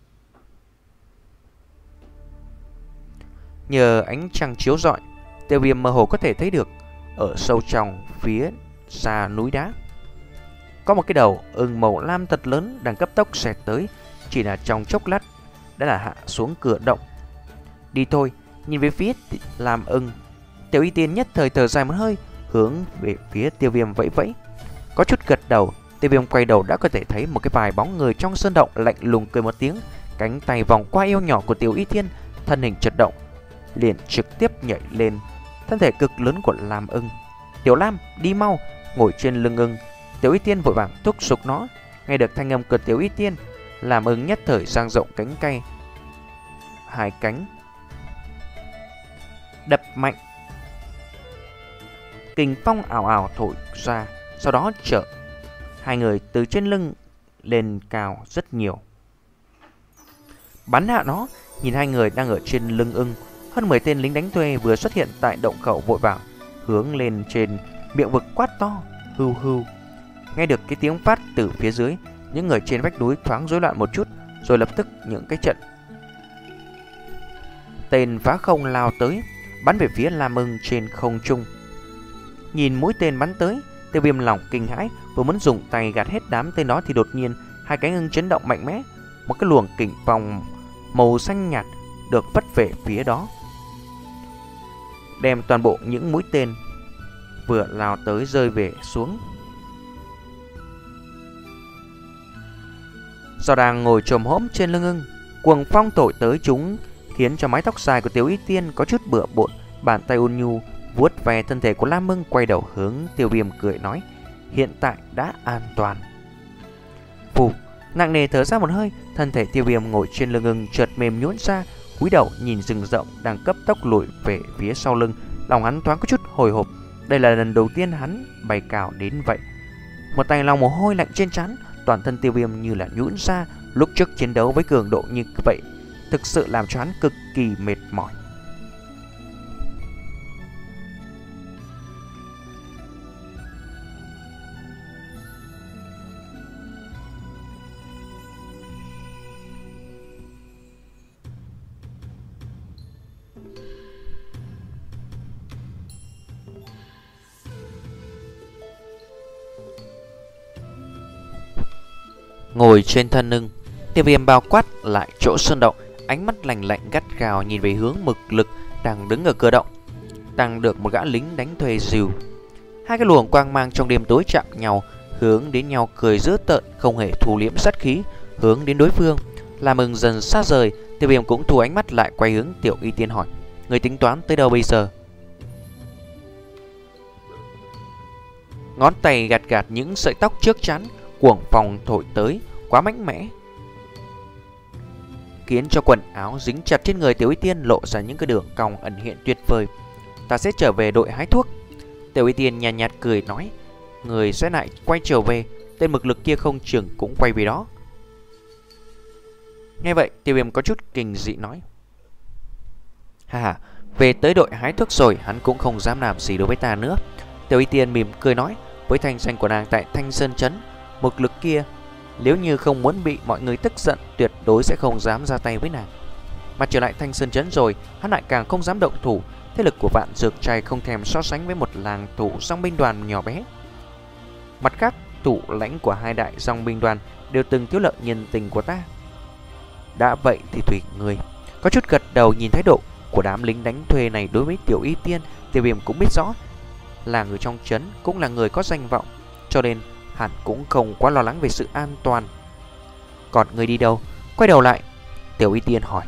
Nhờ ánh trăng chiếu rọi, Tiêu Viêm mơ hồ có thể thấy được ở sâu trong phía xa núi đá có một cái đầu ưng màu lam thật lớn đang cấp tốc xẹt tới. Chỉ là trong chốc lát đã là hạ xuống cửa động. Đi thôi. Nhìn về phía làm ưng, Tiểu Y Tiên nhất thời thở dài một hơi, hướng về phía Tiêu Viêm vẫy vẫy. Có chút gật đầu, Tiêu Viêm quay đầu đã có thể thấy một cái vài bóng người trong sơn động, lạnh lùng cười một tiếng, cánh tay vòng qua eo nhỏ của Tiểu Y Tiên, thân hình chật động, liền trực tiếp nhảy lên thân thể cực lớn của Lam ưng. Tiểu Lam, đi mau! Ngồi trên lưng ưng, Tiểu Y Tiên vội vàng thúc giục nó. Nghe được thanh âm của Tiểu Y Tiên, Lam Ưng nhất thời dang rộng cánh cây, hai cánh đập mạnh, kình phong ảo ảo thổi ra, sau đó chở hai người từ trên lưng lên cao rất nhiều, bắn hạ nó. Nhìn hai người đang ở trên lưng ưng, hơn mười tên lính đánh thuê vừa xuất hiện tại động khẩu vội vàng hướng lên trên miệng vực quát to hưu hưu. Nghe được cái tiếng phát từ phía dưới, những người trên vách núi thoáng rối loạn một chút, rồi lập tức những cái trận tên phá không lao tới, bắn về phía Lam Ưng trên không trung. Nhìn mũi tên bắn tới, Tiêu Viêm lòng kinh hãi, vừa muốn dùng tay gạt hết đám tên đó thì đột nhiên hai cánh ưng chấn động mạnh mẽ, một cái luồng kình phong màu xanh nhạt được vất về phía đó, đem toàn bộ những mũi tên vừa lao tới rơi về xuống. Do đang ngồi chồm hổm trên lưng ưng, cuồng phong thổi tới chúng khiến cho mái tóc dài của Tiểu Y Tiên có chút bừa bộn. Bàn tay ôn nhu vuốt về thân thể của Lam Ưng, quay đầu hướng Tiêu Viêm cười nói: hiện tại đã an toàn. Phù, nặng nề thở ra một hơi, thân thể Tiêu Viêm ngồi trên lưng ưng chợt mềm nhũn ra, cúi đầu nhìn rừng rộng đang cấp tốc lùi về phía sau lưng. Lòng hắn thoáng có chút hồi hộp, đây là lần đầu tiên hắn bay cao đến vậy. Một tay lòng mồ hôi lạnh trên trán, toàn thân Tiêu Viêm như là nhũn ra. Lúc trước chiến đấu với cường độ như vậy thực sự làm cho hắn cực kỳ mệt mỏi. Ngồi trên thân ưng, Tiêu Viêm bao quát lại chỗ sơn động, ánh mắt lạnh lạnh gắt gao nhìn về hướng Mực Lực đang đứng ở cửa động, đang được một gã lính đánh thuê dìu. Hai cái luồng quang mang trong đêm tối chạm nhau, hướng đến nhau cười dữ tợn, không hề thu liễm sát khí, hướng đến đối phương. Làm Ưng dần xa rời, Tiêu Viêm cũng thu ánh mắt lại, quay hướng Tiểu Y Tiên hỏi: người tính toán tới đâu bây giờ? Ngón tay gạt gạt những sợi tóc trước chắn, cuồng phong thổi tới quá mạnh mẽ, khiến cho quần áo dính chặt trên người Tiểu Y Tiên lộ ra những cái đường cong ẩn hiện tuyệt vời. Ta sẽ trở về đội hái thuốc. Tiểu Y Tiên nhàn nhạt, nhạt cười nói: người sẽ lại quay trở về, tên Mực Lực kia không chừng cũng quay về đó. Nghe vậy Tiêu Viêm có chút kinh dị nói: hà hà, về tới đội hái thuốc rồi hắn cũng không dám làm gì đối với ta nữa. Tiểu Y Tiên mỉm cười nói: với thanh danh của nàng tại Thanh Sơn Trấn, Mực Lực kia nếu như không muốn bị mọi người tức giận, tuyệt đối sẽ không dám ra tay với nàng. Mà trở lại Thanh Sơn Trấn rồi, hắn lại càng không dám động thủ. Thế lực của Vạn Dược Trai không thèm so sánh với một làng thủ dòng binh đoàn nhỏ bé. Mặt khác, thủ lãnh của hai đại dòng binh đoàn đều từng thiếu lợi nhân tình của ta. Đã vậy thì tùy người. Có chút gật đầu nhìn thái độ của đám lính đánh thuê này đối với Tiểu Y Tiên, Tiêu Viêm cũng biết rõ là người trong trấn cũng là người có danh vọng, cho nên hẳn cũng không quá lo lắng về sự an toàn. Còn người đi đâu? Quay đầu lại, Tiểu Y Tiên hỏi.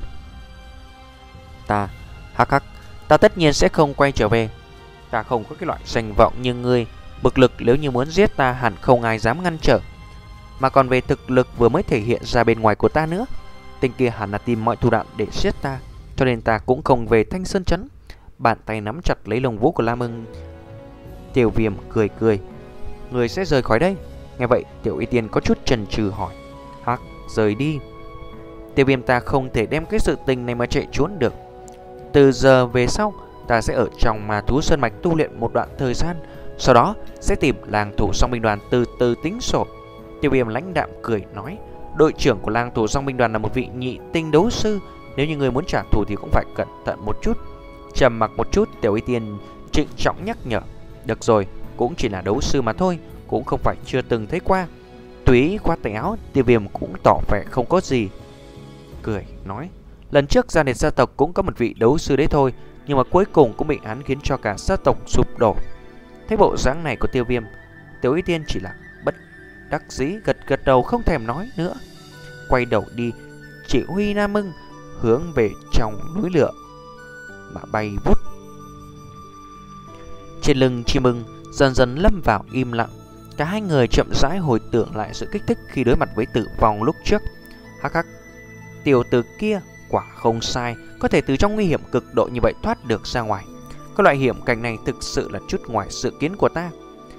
Ta, hắc hắc, ta tất nhiên sẽ không quay trở về. Ta không có cái loại danh vọng như ngươi. Bực lực nếu như muốn giết ta hẳn không ai dám ngăn trở. Mà còn về thực lực vừa mới thể hiện ra bên ngoài của ta nữa, tên kia hẳn là tìm mọi thủ đoạn để giết ta, cho nên ta cũng không về Thanh Sơn Trấn. Bàn tay nắm chặt lấy lồng vũ của Lam Ưng. Tiểu Viêm cười cười. Người sẽ rời khỏi đây? Nghe vậy Tiểu Y Tiên có chút chần chừ hỏi. Hắc, rời đi. Tiêu Viêm, ta không thể đem cái sự tình này mà chạy trốn được. Từ giờ về sau ta sẽ ở trong Ma Thú Sơn Mạch tu luyện một đoạn thời gian, sau đó sẽ tìm làng thủ song binh đoàn từ từ tính sổ. Tiêu Viêm lãnh đạm cười nói. Đội trưởng của làng thủ song binh đoàn là một vị nhị tinh đấu sư, nếu như người muốn trả thù thì cũng phải cẩn thận một chút. Trầm mặc một chút, Tiểu Y Tiên trịnh trọng nhắc nhở. Được rồi, cũng chỉ là đấu sư mà thôi, cũng không phải chưa từng thấy qua. Túy khoát tay áo, Tiêu Viêm cũng tỏ vẻ không có gì, cười nói. Lần trước gia đình gia tộc cũng có một vị đấu sư đấy thôi, nhưng mà cuối cùng cũng bị hắn khiến cho cả gia tộc sụp đổ. Thấy bộ dáng này của Tiêu Viêm, Tiểu Y Tiên chỉ là bất đắc dĩ gật gật đầu, không thèm nói nữa. Quay đầu đi, chỉ huy Nam Ưng hướng về trong núi lửa mà bay vút. Trên lưng chim ưng dần dần lâm vào im lặng. Cả hai người chậm rãi hồi tưởng lại sự kích thích khi đối mặt với tử vong lúc trước. Hắc hắc, tiểu tử kia quả không sai, có thể từ trong nguy hiểm cực độ như vậy thoát được ra ngoài. Cái loại hiểm cảnh này thực sự là chút ngoài sự kiến của ta.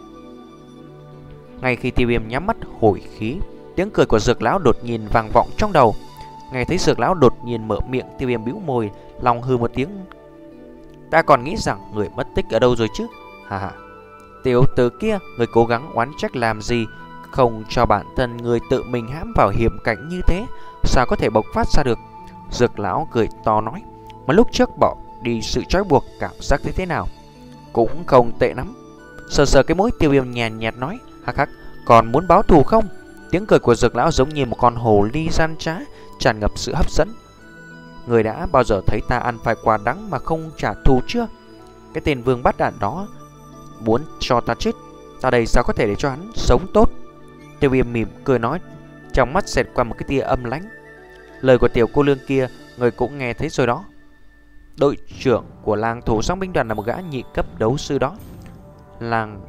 Ngay khi Tiêu Viêm nhắm mắt hồi khí, tiếng cười của Dược lão đột nhiên vang vọng trong đầu. Nghe thấy Dược lão đột nhiên mở miệng, Tiêu Viêm bĩu môi, lòng hừ một tiếng. Ta còn nghĩ rằng người mất tích ở đâu rồi chứ? Hà hà. Tiểu tử kia, người cố gắng oán trách làm gì? Không cho bản thân người tự mình hãm vào hiểm cảnh như thế, sao có thể bộc phát ra được? Dược lão cười to nói. Mà lúc trước bỏ đi sự trói buộc, cảm giác thế thế nào? Cũng không tệ lắm. Sờ sờ cái mũi, Tiêu Viêm nhàn nhạt nói. Hắc hắc, còn muốn báo thù không? Tiếng cười của Dược lão giống như một con hồ ly gian trá, tràn ngập sự hấp dẫn. Người đã bao giờ thấy ta ăn phải quả đắng mà không trả thù chưa? Cái tên vương bát đản đó muốn cho ta chết, ta đây sao có thể để cho hắn sống tốt? Tiêu Viêm mỉm cười nói, trong mắt xẹt qua một cái tia âm lãnh. Lời của tiểu cô lương kia, người cũng nghe thấy rồi đó. Đội trưởng của làng thủ song binh đoàn là một gã nhị cấp đấu sư đó. Làng...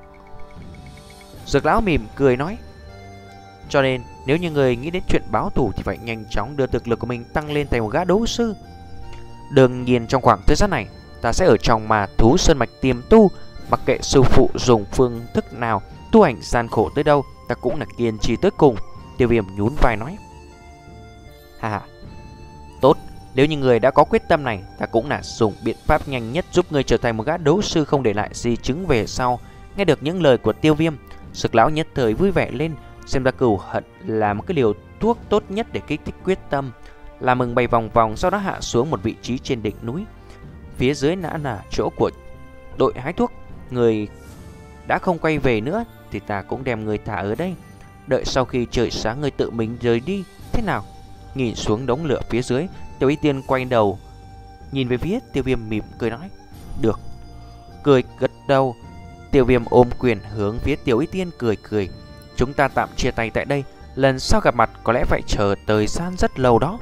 Dược lão mỉm cười nói, cho nên nếu như người nghĩ đến chuyện báo thù thì phải nhanh chóng đưa thực lực của mình tăng lên thành một gã đấu sư. Đương nhiên trong khoảng thời gian này, ta sẽ ở trong mà thú sơn mạch tiềm tu. Mặc kệ sư phụ dùng phương thức nào, tu hành gian khổ tới đâu, ta cũng là kiên trì tới cùng. Tiêu Viêm nhún vai nói. Hà hà, tốt, nếu như người đã có quyết tâm này, ta cũng là dùng biện pháp nhanh nhất giúp người trở thành một gã đấu sư không để lại di chứng về sau. Nghe được những lời của Tiêu Viêm, Dược lão nhất thời vui vẻ lên, xem ra cừu hận là một cái liều thuốc tốt nhất để kích thích quyết tâm. Là mừng bay vòng vòng, sau đó hạ xuống một vị trí trên đỉnh núi. Phía dưới đã là chỗ của đội hái thuốc. Người đã không quay về nữa thì ta cũng đem người thả ở đây. Đợi sau khi trời sáng người tự mình rời đi, thế nào? Nhìn xuống đống lửa phía dưới, Tiểu Y Tiên quay đầu nhìn về phía Tiêu Viêm, mỉm cười nói. Được. Cười gật đầu. Tiêu Viêm ôm quyền hướng phía Tiểu Y Tiên cười cười. Chúng ta tạm chia tay tại đây, lần sau gặp mặt có lẽ phải chờ thời gian rất lâu đó.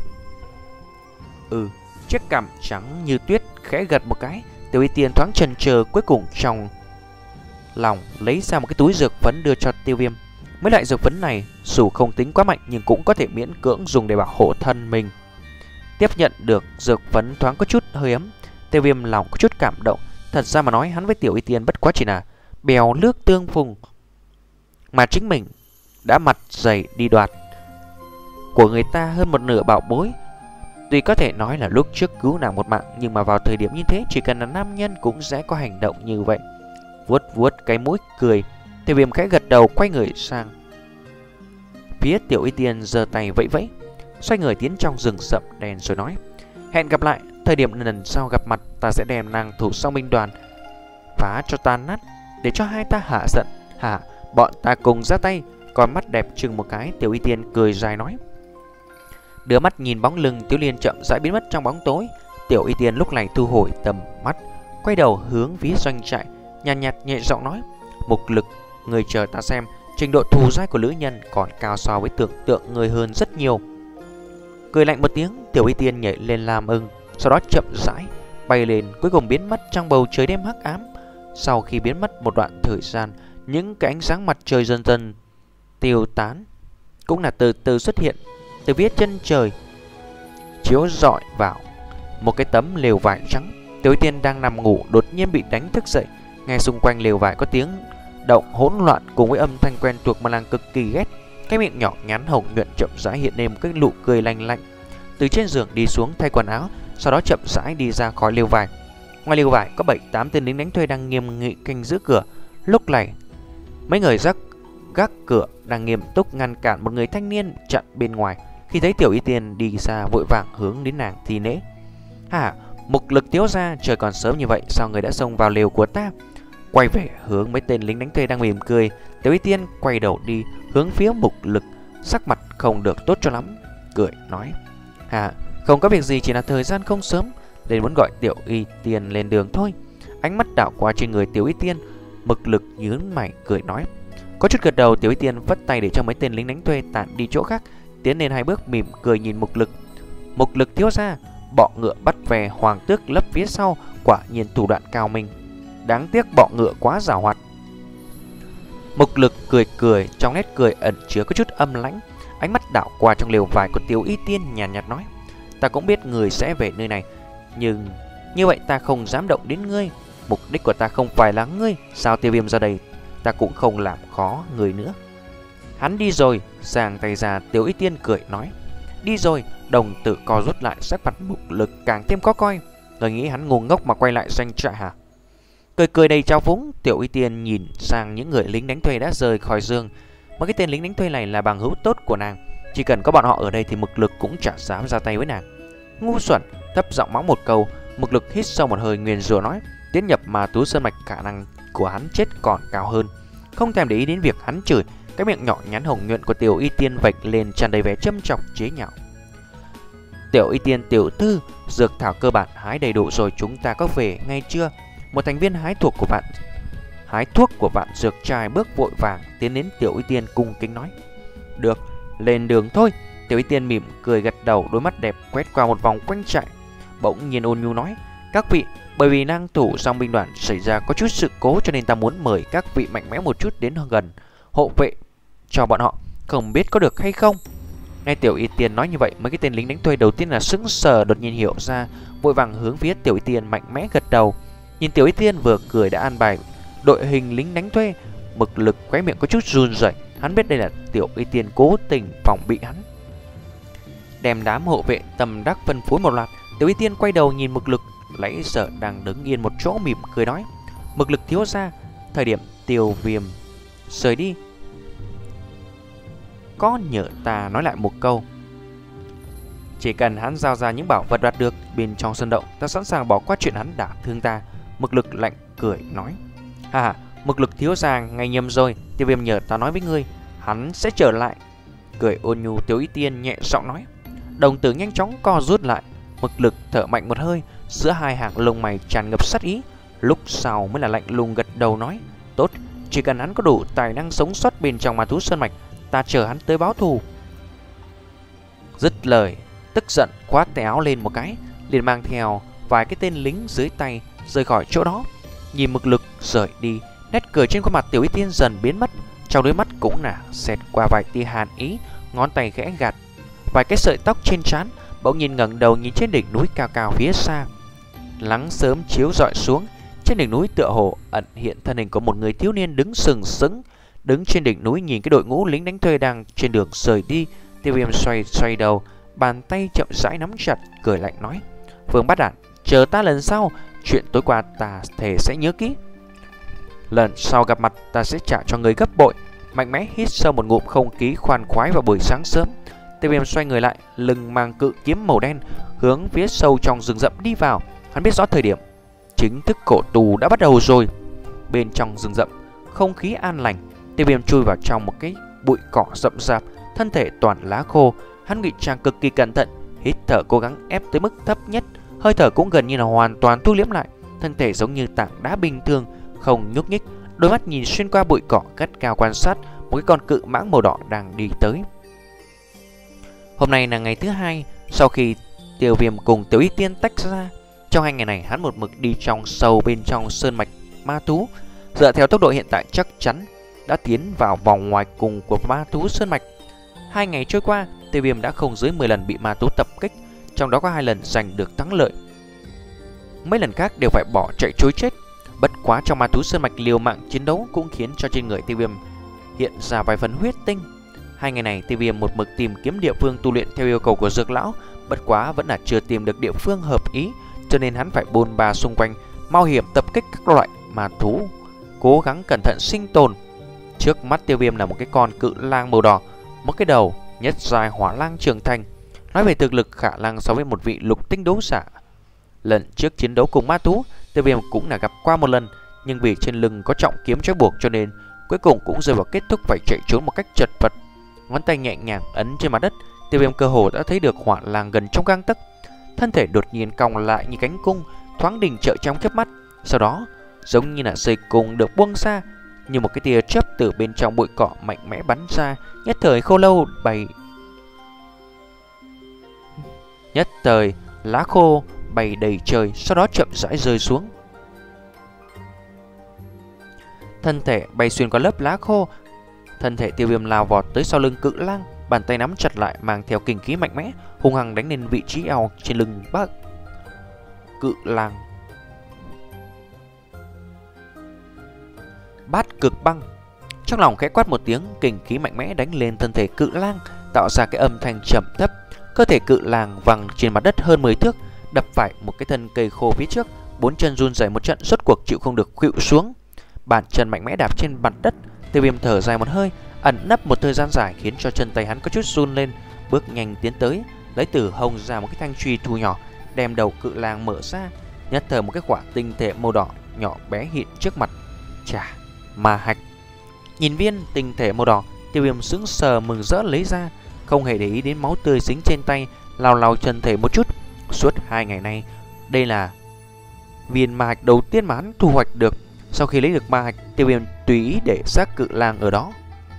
Ừ. Chiếc cằm trắng như tuyết khẽ gật một cái. Tiểu Y Tiên thoáng chần chờ, cuối cùng trong lòng lấy ra một cái túi dược phấn đưa cho Tiêu Viêm. Mấy loại dược phấn này dù không tính quá mạnh nhưng cũng có thể miễn cưỡng dùng để bảo hộ thân mình. Tiếp nhận được dược phấn thoáng có chút hơi ấm, Tiêu Viêm lòng có chút cảm động. Thật ra mà nói, hắn với Tiểu Y Tiên bất quá chỉ là bèo nước tương phùng, mà chính mình đã mặt dày đi đoạt của người ta hơn một nửa bảo bối. Tuy có thể nói là lúc trước cứu nàng một mạng, nhưng mà vào thời điểm như thế, chỉ cần là nam nhân cũng sẽ có hành động như vậy. Vuốt vuốt cái mũi cười, Tiêu Viêm khẽ gật đầu, quay người sang phía Tiểu Y Tiên, giơ tay vẫy vẫy, xoay người tiến trong rừng rậm đen rồi nói. Hẹn gặp lại, thời điểm lần sau gặp mặt, ta sẽ đem nàng thủ song binh đoàn phá cho tan nát, để cho hai ta hạ giận. Hả, bọn ta cùng ra tay. Con mắt đẹp chừng một cái, Tiểu Y Tiên cười dài nói. Đưa mắt nhìn bóng lưng Tiểu Liên chậm rãi biến mất trong bóng tối, Tiểu Y Tiên lúc này thu hồi tầm mắt, quay đầu hướng phía doanh trại, nhàn nhạt, nhẹ giọng nói. Mục Lực, người chờ ta xem, trình độ thù dai của lữ nhân còn cao so với tưởng tượng người hơn rất nhiều. Cười lạnh một tiếng, Tiểu Y Tiên nhảy lên làm ưng, sau đó chậm rãi bay lên, cuối cùng biến mất trong bầu trời đêm hắc ám. Sau khi biến mất một đoạn thời gian, những cái ánh sáng mặt trời dần dần tiêu tán, cũng là từ từ xuất hiện từ phía chân trời, chiếu rọi vào một cái tấm lều vải trắng. Tiểu Y Tiên đang nằm ngủ đột nhiên bị đánh thức dậy, nghe xung quanh lều vải có tiếng động hỗn loạn cùng với âm thanh quen thuộc mà nàng cực kỳ ghét. Cái miệng nhỏ nhắn hồng nhuận chậm rãi hiện lên một cái nụ cười lạnh lạnh, từ trên giường đi xuống thay quần áo, sau đó chậm rãi đi ra khỏi lều vải. Ngoài lều vải có bảy tám tên lính đánh thuê đang nghiêm nghị canh giữ cửa. Lúc này mấy người gác gác cửa đang nghiêm túc ngăn cản một người thanh niên chặn bên ngoài. Khi thấy Tiểu Y Tiên đi xa, vội vàng hướng đến nàng thi lễ. Hả, Mục Lực thiếu gia, trời còn sớm như vậy sao người đã xông vào lều của ta? Quay về hướng mấy tên lính đánh thuê đang mỉm cười, Tiểu Y Tiên quay đầu đi hướng phía Mục Lực, sắc mặt không được tốt cho lắm, cười nói. Hả, không có việc gì, chỉ là thời gian không sớm nên muốn gọi Tiểu Y Tiên lên đường thôi. Ánh mắt đảo qua trên người Tiểu Y Tiên, Mục Lực nhướng mày cười nói. Có chút gật đầu, Tiểu Y Tiên vất tay để cho mấy tên lính đánh thuê tản đi chỗ khác, tiến lên hai bước mỉm cười nhìn Mục Lực. Mục Lực thiếu gia, bọ ngựa bắt về hoàng tước lấp phía sau, quả nhiên thủ đoạn cao minh. Đáng tiếc bọ ngựa quá giàu hoạt. Mục Lực cười cười, trong nét cười ẩn chứa có chút âm lãnh. Ánh mắt đảo qua trong lều vải của Tiểu Y Tiên, nhàn nhạt, nhạt nói: ta cũng biết người sẽ về nơi này, nhưng như vậy ta không dám động đến ngươi. Mục đích của ta không phải là ngươi. Sao Tiêu Viêm ra đây, ta cũng không làm khó người nữa. Hắn đi rồi. Giang tay ra, Tiểu Y Tiên cười nói: đi rồi. Đồng tử co rút lại, sắc mặt Mục Lực càng thêm khó coi. Người nghĩ hắn ngu ngốc mà quay lại doanh trại hả? Cười cười đầy trao phúng, Tiểu Y Tiên nhìn sang những người lính đánh thuê đã rời khỏi giường. Mà cái tên lính đánh thuê này là bằng hữu tốt của nàng. Chỉ cần có bọn họ ở đây thì Mục Lực cũng chả dám ra tay với nàng. Ngu xuẩn, thấp giọng mắng một câu. Mục Lực hít sâu một hơi, nguyền rủa nói: tiến nhập Ma Tú Sơn Mạch, khả năng của hắn chết còn cao hơn. Không thèm để ý đến việc hắn chửi, cái miệng nhỏ nhắn hồng nhuận của Tiểu Y Tiên vạch lên tràn đầy vẻ châm chọc chế nhạo. Tiểu Y Tiên tiểu thư, dược thảo cơ bản hái đầy đủ rồi, chúng ta có về ngay chưa? Một thành viên hái thuốc của vạn hái thuốc của vạn dược trai bước vội vàng tiến đến Tiểu Y Tiên cung kính nói: được, lên đường thôi. Tiểu Y Tiên mỉm cười gật đầu, đôi mắt đẹp quét qua một vòng quanh trại, bỗng nhiên ôn nhu nói: các vị, bởi vì năng thủ song binh đoàn xảy ra có chút sự cố, cho nên ta muốn mời các vị mạnh mẽ một chút đến gần hộ vệ cho bọn họ, không biết có được hay không? Nghe Tiểu Y Tiên nói như vậy, mấy cái tên lính đánh thuê đầu tiên là sững sờ, đột nhiên hiểu ra, vội vàng hướng phía Tiểu Y Tiên mạnh mẽ gật đầu. Nhìn Tiểu Y Tiên vừa cười đã an bài đội hình lính đánh thuê, Mục Lực khóe miệng có chút run rẩy. Hắn biết đây là Tiểu Y Tiên cố tình phòng bị hắn. Đem đám hộ vệ tầm đắc phân phối một loạt, Tiểu Y Tiên quay đầu nhìn Mục Lực, nãy giờ đang đứng yên một chỗ mỉm cười nói: Mục Lực thiếu gia, thời điểm Tiêu Viêm rời đi, có nhờ ta nói lại một câu. Chỉ cần hắn giao ra những bảo vật đoạt được bên trong sân động, ta sẵn sàng bỏ qua chuyện hắn đã thương ta. Mục Lực lạnh cười nói: ha ha, Mục Lực thiếu gia, ngày nhầm rồi. Tiêu Viêm nhờ ta nói với ngươi, hắn sẽ trở lại. Cười ôn nhu, Tiểu Y Tiên nhẹ giọng nói. Đồng tử nhanh chóng co rút lại. Mục Lực thở mạnh một hơi, giữa hai hàng lông mày tràn ngập sát ý. Lúc sau mới là lạnh lùng gật đầu nói: tốt, chỉ cần hắn có đủ tài năng sống sót bên trong Ma Thú Sơn Mạch, ta chờ hắn tới báo thù. Dứt lời, tức giận khoát tay áo lên một cái, liền mang theo vài cái tên lính dưới tay rời khỏi chỗ đó. Nhìn Mục Lực rời đi, nét cười trên khuôn mặt Tiểu Y Tiên dần biến mất, trong đôi mắt cũng là xẹt qua vài tia hàn ý, ngón tay khẽ gạt vài cái sợi tóc trên trán, bỗng nhìn ngẩng đầu nhìn trên đỉnh núi cao cao phía xa. Nắng sớm chiếu rọi xuống, trên đỉnh núi tựa hồ ẩn hiện thân hình của một người thiếu niên đứng sừng sững, đứng trên đỉnh núi nhìn cái đội ngũ lính đánh thuê đang trên đường rời đi. Tiêu Viêm xoay xoay đầu, bàn tay chậm rãi nắm chặt, cười lạnh nói: Vương Bát Đản, chờ ta lần sau, chuyện tối qua ta thề sẽ nhớ kỹ. Lần sau gặp mặt ta sẽ trả cho người gấp bội. Mạnh mẽ hít sâu một ngụm không khí khoan khoái vào buổi sáng sớm, Tiêu Viêm xoay người lại, lưng mang cự kiếm màu đen, hướng phía sâu trong rừng rậm đi vào. Hắn biết rõ thời điểm chính thức cổ tù đã bắt đầu rồi. Bên trong rừng rậm, không khí an lành. Tiêu Viêm chui vào trong một cái bụi cỏ rậm rạp, thân thể toàn lá khô. Hắn ngụy trang cực kỳ cẩn thận, hít thở cố gắng ép tới mức thấp nhất, hơi thở cũng gần như là hoàn toàn thu liễm lại. Thân thể giống như tảng đá bình thường, không nhúc nhích, đôi mắt nhìn xuyên qua bụi cỏ gắt cao quan sát một cái con cự mãng màu đỏ đang đi tới. Hôm nay là ngày thứ hai sau khi Tiêu Viêm cùng Tiểu Y Tiên tách ra. Trong hai ngày này, hắn một mực đi trong sâu bên trong sơn mạch ma thú. Dựa theo tốc độ hiện tại, chắc chắn đã tiến vào vòng ngoài cùng của ma thú sơn mạch. Hai ngày trôi qua, Tiêu Viêm đã không dưới mười lần bị ma thú tập kích, trong đó có hai lần giành được thắng lợi, mấy lần khác đều phải bỏ chạy trối chết. Bất quá trong ma thú sơn mạch liều mạng chiến đấu cũng khiến cho trên người Tiêu Viêm hiện ra vài phần huyết tinh. Hai ngày này, Tiêu Viêm một mực tìm kiếm địa phương tu luyện theo yêu cầu của Dược Lão, bất quá vẫn là chưa tìm được địa phương hợp ý, cho nên hắn phải bôn ba xung quanh, mạo hiểm tập kích các loại ma thú, cố gắng cẩn thận sinh tồn. Trước mắt Tiêu Viêm là một cái con cự lang màu đỏ, một cái đầu nhất giai hỏa lang trưởng thành. Nói về thực lực, khả năng so với một vị lục tinh đấu giả. Lần trước chiến đấu cùng ma thú, Tiêu Viêm cũng là gặp qua một lần, nhưng vì trên lưng có trọng kiếm trói buộc cho nên cuối cùng cũng rơi vào kết thúc phải chạy trốn một cách chật vật. Ngón tay nhẹ nhàng ấn trên mặt đất, Tiêu Viêm cơ hồ đã thấy được hỏa lang gần trong gang tấc. Thân thể đột nhiên cong lại như cánh cung, thoáng đình trệ trong chớp mắt, sau đó giống như là dây cung được buông xa, như một cái tia chớp từ bên trong bụi cỏ mạnh mẽ bắn ra, nhất thời khô lâu bay nhất thời lá khô bay đầy trời, sau đó chậm rãi rơi xuống. thân thể bay xuyên qua lớp lá khô. Thân thể Tiêu Viêm lao vọt tới sau lưng Cự Lang, bàn tay nắm chặt lại mang theo kình khí mạnh mẽ, hung hăng đánh lên vị trí eo trên lưng bác Cự Lang. Bát Cực Băng. Trong lòng khẽ quát một tiếng, kình khí mạnh mẽ đánh lên thân thể Cự Lang, tạo ra cái âm thanh trầm thấp. Cơ thể Cự Lang văng trên mặt đất hơn mười thước, đập phải một cái thân cây khô phía trước, bốn chân run rẩy một trận, rốt cuộc chịu không được khuỵu xuống. Bàn chân mạnh mẽ đạp trên mặt đất. Tiêu Viêm thở dài một hơi, ẩn nấp một thời gian dài khiến cho chân tay hắn có chút run lên, bước nhanh tiến tới, lấy từ hông ra một cái thanh truy thu nhỏ, đem đầu Cự Lang mở ra, nhất thời một cái quả tinh thể màu đỏ nhỏ bé hiện trước mặt. Chà, ma hạch. Nhìn viên tinh thể màu đỏ, Tiêu Viêm sững sờ mừng rỡ lấy ra, không hề để ý đến máu tươi dính trên tay, lau lau chân thể một chút. Suốt hai ngày nay, đây là viên ma hạch đầu tiên mà hắn thu hoạch được. Sau khi lấy được ma hạch, Tiêu Viêm tùy ý để xác Cự Lang ở đó,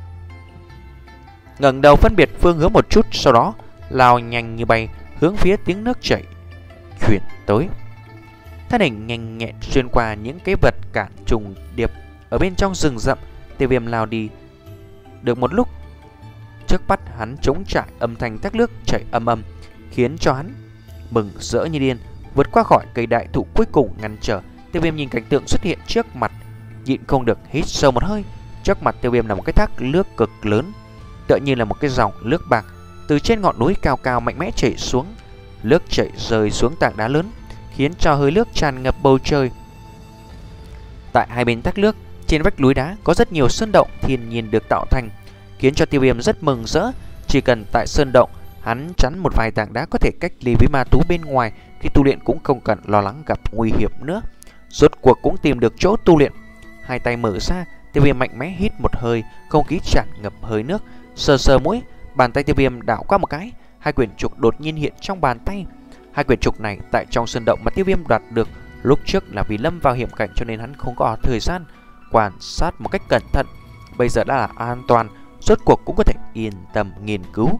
ngẩng đầu phân biệt phương hướng một chút, sau đó lao nhanh như bay hướng phía tiếng nước chảy chuyển tới. Thân hình nhanh nhẹn xuyên qua những cái vật cản trùng điệp ở bên trong rừng rậm. Tiêu Viêm lao đi được một lúc, trước mắt hắn trống trải, âm thanh thác nước chảy âm âm khiến cho hắn mừng rỡ như điên. Vượt qua khỏi cây đại thụ cuối cùng ngăn trở, Tiêu Viêm nhìn cảnh tượng xuất hiện trước mặt, nhịn không được hít sâu một hơi. Trước mặt Tiêu Viêm là một cái thác nước cực lớn, tựa như là một cái dòng nước bạc từ trên ngọn núi cao cao mạnh mẽ chảy xuống. Nước chảy rơi xuống tảng đá lớn, khiến cho hơi nước tràn ngập bầu trời. Tại hai bên thác nước, trên vách núi đá có rất nhiều sơn động thiên nhiên được tạo thành, khiến cho Tiêu Viêm rất mừng rỡ. Chỉ cần tại sơn động hắn chắn một vài tảng đá có thể cách ly với ma thú bên ngoài, khi tu luyện cũng không cần lo lắng gặp nguy hiểm nữa. Rốt cuộc cũng tìm được chỗ tu luyện. Hai tay mở ra, Tiêu Viêm mạnh mẽ hít một hơi, không khí tràn ngập hơi nước. Sờ sờ mũi, bàn tay Tiêu Viêm đảo qua một cái, hai quyển trục đột nhiên hiện trong bàn tay. Hai quyển trục này tại trong sơn động mà Tiêu Viêm đoạt được lúc trước là vì lâm vào hiểm cảnh, cho nên hắn không có thời gian quan sát một cách cẩn thận. Bây giờ đã là an toàn, rốt cuộc cũng có thể yên tâm nghiên cứu.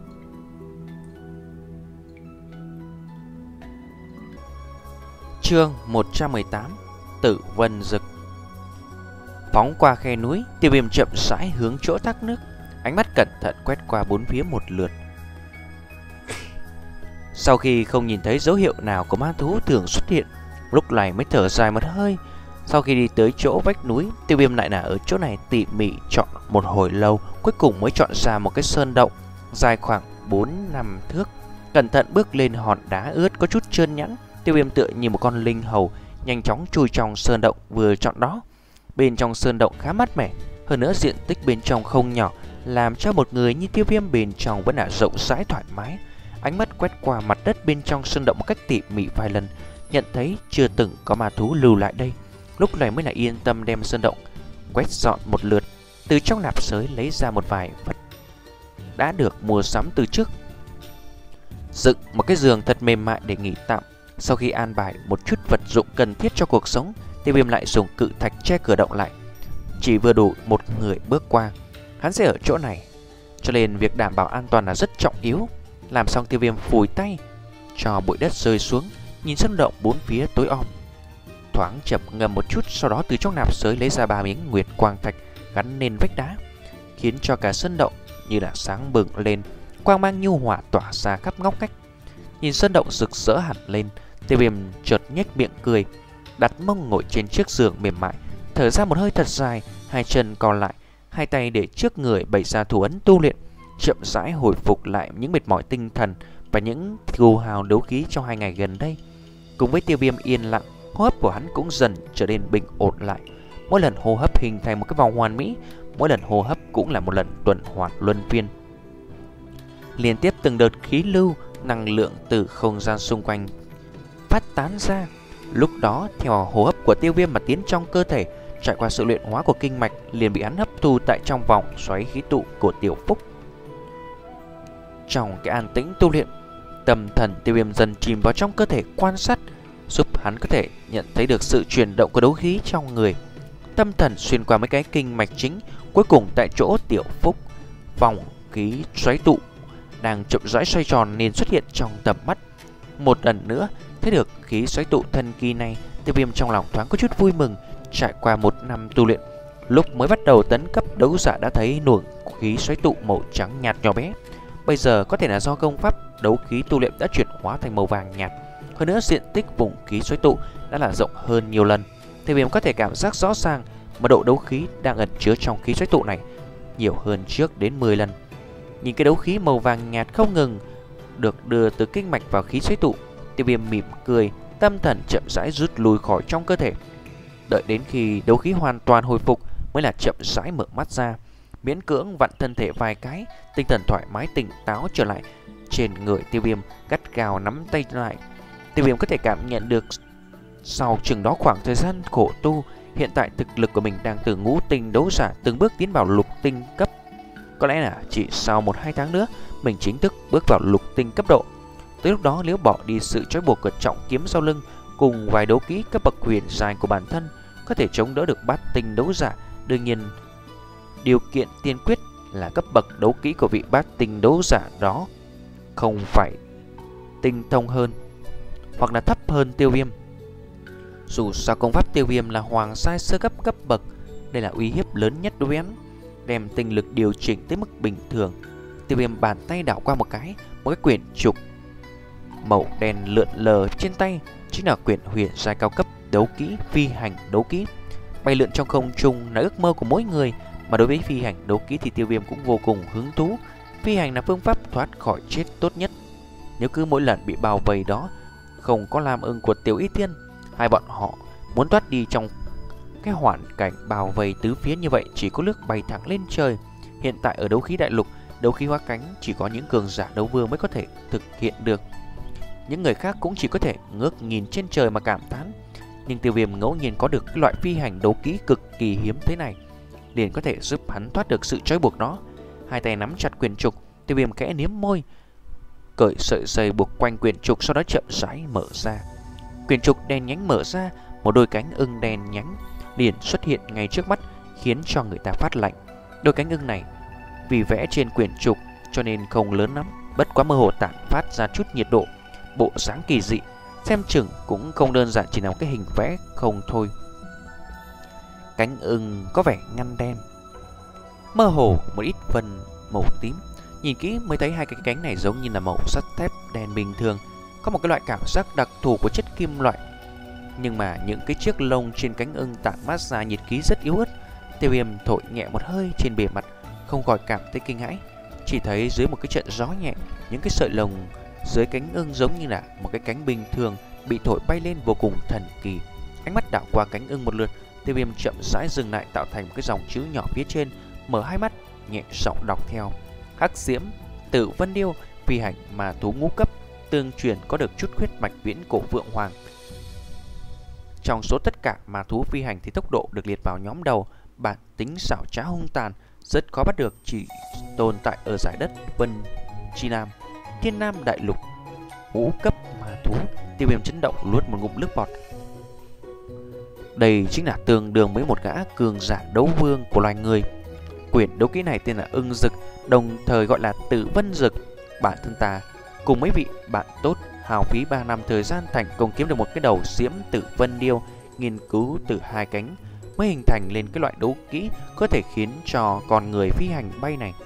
Chương một trăm mười tám, Tử Vân Dực. Phóng qua khe núi, Tiêu Viêm chậm rãi hướng chỗ thác nước, ánh mắt cẩn thận quét qua bốn phía một lượt. Sau khi không nhìn thấy dấu hiệu nào của ma thú thường xuất hiện, lúc này mới thở dài một hơi. Sau khi đi tới chỗ vách núi, Tiêu Viêm lại là ở chỗ này tỉ mỉ chọn một hồi lâu, cuối cùng mới chọn ra một cái sơn động dài khoảng bốn năm thước. Cẩn thận bước lên hòn đá ướt có chút trơn nhẵn, Tiêu Viêm tựa như một con linh hầu nhanh chóng chui trong sơn động vừa chọn đó. Bên trong sơn động khá mát mẻ, hơn nữa diện tích bên trong không nhỏ, làm cho một người như Tiêu Viêm bên trong vẫn là rộng rãi thoải mái. Ánh mắt quét qua mặt đất bên trong sơn động một cách tỉ mỉ vài lần, nhận thấy chưa từng có ma thú lưu lại đây. Lúc này mới là yên tâm đem sơn động quét dọn một lượt, từ trong nạp sới lấy ra một vài vật đã được mua sắm từ trước, dựng một cái giường thật mềm mại để nghỉ tạm. Sau khi an bài một chút vật dụng cần thiết cho cuộc sống, Tiêu Viêm lại dùng cự thạch che cửa động lại, chỉ vừa đủ một người bước qua. Hắn sẽ ở chỗ này, cho nên việc đảm bảo an toàn là rất trọng yếu. Làm xong, Tiêu Viêm phủi tay cho bụi đất rơi xuống, nhìn sơn động bốn phía tối om, thoáng chậm ngầm một chút, sau đó từ trong nạp sới lấy ra ba miếng nguyệt quang thạch gắn lên vách đá, khiến cho cả sơn động như là sáng bừng lên, quang mang nhu hòa tỏa ra khắp ngóc ngách. Nhìn sơn động rực rỡ hẳn lên, Tiêu Viêm chợt nhếch miệng cười, đặt mông ngồi trên chiếc giường mềm mại, thở ra một hơi thật dài, hai chân còn lại, hai tay để trước người bày ra thủ ấn tu luyện, chậm rãi hồi phục lại những mệt mỏi tinh thần và những tiêu hao đấu khí trong hai ngày gần đây. Cùng với Tiêu Viêm yên lặng, hô hấp của hắn cũng dần trở nên bình ổn lại. Mỗi lần hô hấp hình thành một cái vòng hoàn mỹ, mỗi lần hô hấp cũng là một lần tuần hoàn luân phiên. Liên tiếp từng đợt khí lưu, năng lượng từ không gian xung quanh phát tán ra. Lúc đó theo hô hấp của Tiêu Viêm mà tiến trong cơ thể, trải qua sự luyện hóa của kinh mạch, liền bị hắn hấp thu tại trong vòng xoáy khí tụ của Tiểu Phúc. Trong cái an tĩnh tu luyện, tâm thần Tiêu Viêm dần chìm vào trong cơ thể quan sát, giúp hắn có thể nhận thấy được sự chuyển động của đấu khí trong người. Tâm thần xuyên qua mấy cái kinh mạch chính, cuối cùng tại chỗ Tiểu Phúc, vòng khí xoáy tụ đang chậm rãi xoay tròn nên xuất hiện trong tầm mắt. Một lần nữa thấy được khí xoáy tụ thần kỳ này, Tiêu Viêm trong lòng thoáng có chút vui mừng. Trải qua một năm tu luyện, Lúc mới bắt đầu tấn cấp, đấu giả đã thấy luồng khí xoáy tụ màu trắng nhạt nhỏ bé. Bây giờ có thể là do công pháp đấu khí tu luyện đã chuyển hóa thành màu vàng nhạt. Hơn nữa diện tích vùng khí xoáy tụ đã là rộng hơn nhiều lần. Tiêu Viêm có thể cảm giác rõ ràng mật độ đấu khí đang ẩn chứa trong khí xoáy tụ này nhiều hơn trước đến mười lần. Nhìn cái đấu khí màu vàng nhạt không ngừng được đưa từ kinh mạch vào khí xoáy tụ, Tiêu Viêm mỉm cười, tâm thần chậm rãi rút lui khỏi trong cơ thể. Đợi đến khi đấu khí hoàn toàn hồi phục mới là chậm rãi mở mắt ra, miễn cưỡng vặn thân thể vài cái, tinh thần thoải mái tỉnh táo trở lại. Trên người Tiêu Viêm gắt gao nắm tay lại. Tiêu Viêm có thể cảm nhận được sau chừng đó khoảng thời gian khổ tu, hiện tại thực lực của mình đang từ ngũ tinh đấu giả từng bước tiến vào lục tinh cấp. Có lẽ là chỉ sau một hai tháng nữa mình chính thức bước vào lục tinh cấp độ. Tới lúc đó nếu bỏ đi sự trói buộc của trọng kiếm sau lưng cùng vài đấu kỹ cấp bậc huyền giai của bản thân, có thể chống đỡ được bát tinh đấu giả. Đương nhiên điều kiện tiên quyết là cấp bậc đấu kỹ của vị bát tinh đấu giả đó không phải tinh thông hơn hoặc là thấp hơn Tiêu Viêm. Dù sao công pháp Tiêu Viêm là hoàng giai sơ cấp cấp bậc, đây là uy hiếp lớn nhất đối với hắn. Đem tinh lực điều chỉnh tới mức bình thường, Tiêu Viêm bàn tay đảo qua một cái, một cái quyển trục màu đen lượn lờ trên tay chính là quyển huyền giai cao cấp đấu kỹ phi hành đấu kỹ. Bay lượn trong không trung là ước mơ của mỗi người, mà đối với phi hành đấu kỹ thì Tiêu Viêm cũng vô cùng hứng thú. Phi hành là phương pháp thoát khỏi chết tốt nhất. Nếu cứ mỗi lần bị bao vây đó không có lam ưng của Tiểu Y Tiên, hai bọn họ muốn thoát đi trong cái hoàn cảnh bao vây tứ phía như vậy chỉ có nước bay thẳng lên trời. Hiện tại ở đấu khí đại lục, đấu khí hóa cánh chỉ có những cường giả đấu vương mới có thể thực hiện được. Những người khác cũng chỉ có thể ngước nhìn trên trời mà cảm thán. Nhưng Tiêu Viêm ngẫu nhiên có được cái loại phi hành đấu kỹ cực kỳ hiếm thế này, liền có thể giúp hắn thoát được sự trói buộc đó. Hai tay nắm chặt quyển trục, Tiêu Viêm khẽ liếm môi, cởi sợi dây buộc quanh quyển trục, sau đó chậm rãi mở ra. Quyển trục đen nhánh mở ra, một đôi cánh ưng đen nhánh liền xuất hiện ngay trước mắt, khiến cho người ta phát lạnh. Đôi cánh ưng này vì vẽ trên quyển trục cho nên không lớn lắm, bất quá mơ hồ tản phát ra chút nhiệt độ. Bộ dáng kỳ dị, xem chừng cũng không đơn giản chỉ là một cái hình vẽ không thôi. Cánh ưng có vẻ ngăn đen, mơ hồ một ít phần màu tím. Nhìn kỹ mới thấy hai cái cánh này giống như là màu sắt thép đen bình thường, có một cái loại cảm giác đặc thù của chất kim loại. Nhưng mà những cái chiếc lông trên cánh ưng tản mát ra nhiệt khí rất yếu ớt. Tiêu Viêm thổi nhẹ một hơi trên bề mặt, không khỏi cảm thấy kinh hãi. Chỉ thấy dưới một cái trận gió nhẹ, những cái sợi lông dưới cánh ưng giống như là một cái cánh bình thường bị thổi bay lên vô cùng thần kỳ. Ánh mắt đảo qua cánh ưng một lượt, Tiêu Viêm chậm rãi dừng lại, tạo thành một cái dòng chữ nhỏ phía trên, mở hai mắt nhẹ giọng đọc theo: Hắc Diễm Tử Vân Điêu, phi hành mà thú ngũ cấp, tương truyền có được chút huyết mạch viễn cổ vượng hoàng. Trong số tất cả ma thú phi hành thì tốc độ được liệt vào nhóm đầu, bản tính xảo trá hung tàn, rất khó bắt được, chỉ tồn tại ở giải đất Vân Chi Nam, Thiên Nam Đại Lục. Ngũ cấp ma thú. Tiêu Viêm chấn động, nuốt một ngụm nước bọt. Đây chính là tương đương với một gã cường giả đấu vương của loài người. Quyển đấu kỹ này tên là Ưng Dực, đồng thời gọi là Tử Vân Dực. Bản thân ta cùng mấy vị bạn tốt hào phí ba năm thời gian thành công kiếm được một cái đầu diễm Tử Vân Điêu, nghiên cứu từ hai cánh mới hình thành lên cái loại đấu kỹ có thể khiến cho con người phi hành bay này.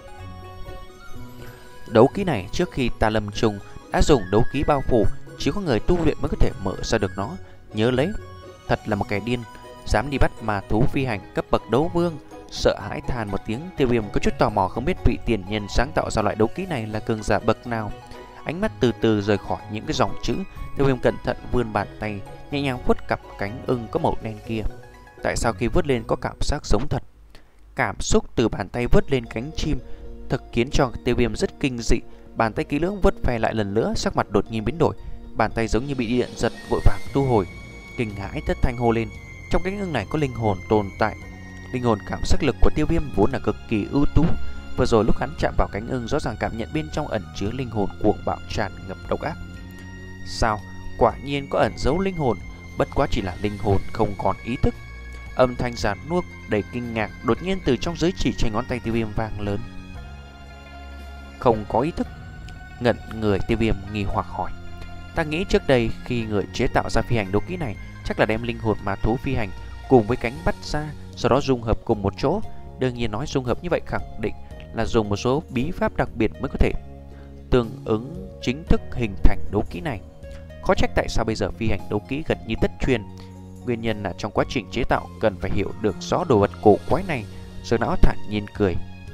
Đấu kỹ này trước khi ta lâm trùng đã dùng đấu kỹ bao phủ, chỉ có người tu luyện mới có thể mở ra được nó. Nhớ lấy, thật là một kẻ điên, dám đi bắt ma thú phi hành cấp bậc đấu vương. Sợ hãi than một tiếng, Tiêu Viêm có chút tò mò không biết vị tiền nhân sáng tạo ra loại đấu kỹ này là cường giả bậc nào. Ánh mắt từ từ rời khỏi những cái dòng chữ, Tiêu Viêm cẩn thận vươn bàn tay, nhẹ nhàng vuốt cặp cánh ưng có màu đen kia. Tại sao khi vớt lên có cảm giác giống thật? Cảm xúc từ bàn tay vớt lên cánh chim thực khiến cho Tiêu Viêm rất kinh dị. Bàn tay kỹ lưỡng vớt ve lại lần nữa, sắc mặt đột nhiên biến đổi, bàn tay giống như bị điện giật, vội vàng thu hồi, kinh hãi thất thanh hô lên: trong cánh ưng này có linh hồn tồn tại. Linh hồn cảm giác lực của Tiêu Viêm vốn là cực kỳ ưu tú, vừa rồi lúc hắn chạm vào cánh ưng rõ ràng cảm nhận bên trong ẩn chứa linh hồn cuồng bạo tràn ngập độc ác. Sao? Quả nhiên có ẩn giấu linh hồn, bất quá chỉ là linh hồn không còn ý thức. Âm thanh giàn nuốt đầy kinh ngạc đột nhiên từ trong giới chỉ trên ngón tay Tiêu Viêm vang lớn. Không có ý thức? Ngẩn người, Tiêu Viêm nghi hoặc hỏi: ta nghĩ trước đây khi người chế tạo ra phi hành đấu kỹ này chắc là đem linh hồn ma thú phi hành cùng với cánh bắt ra sau đó dung hợp cùng một chỗ. Đương nhiên nói dung hợp như vậy khẳng định là dùng một số bí pháp đặc biệt mới có thể tương ứng chính thức hình thành đấu kỹ này. Khó trách tại sao bây giờ phi hành đấu kỹ gần như tất truyền. Nguyên nhân là trong quá trình chế tạo cần phải hiểu được rõ đồ vật cổ quái này. Dược lão thản nhiên cười.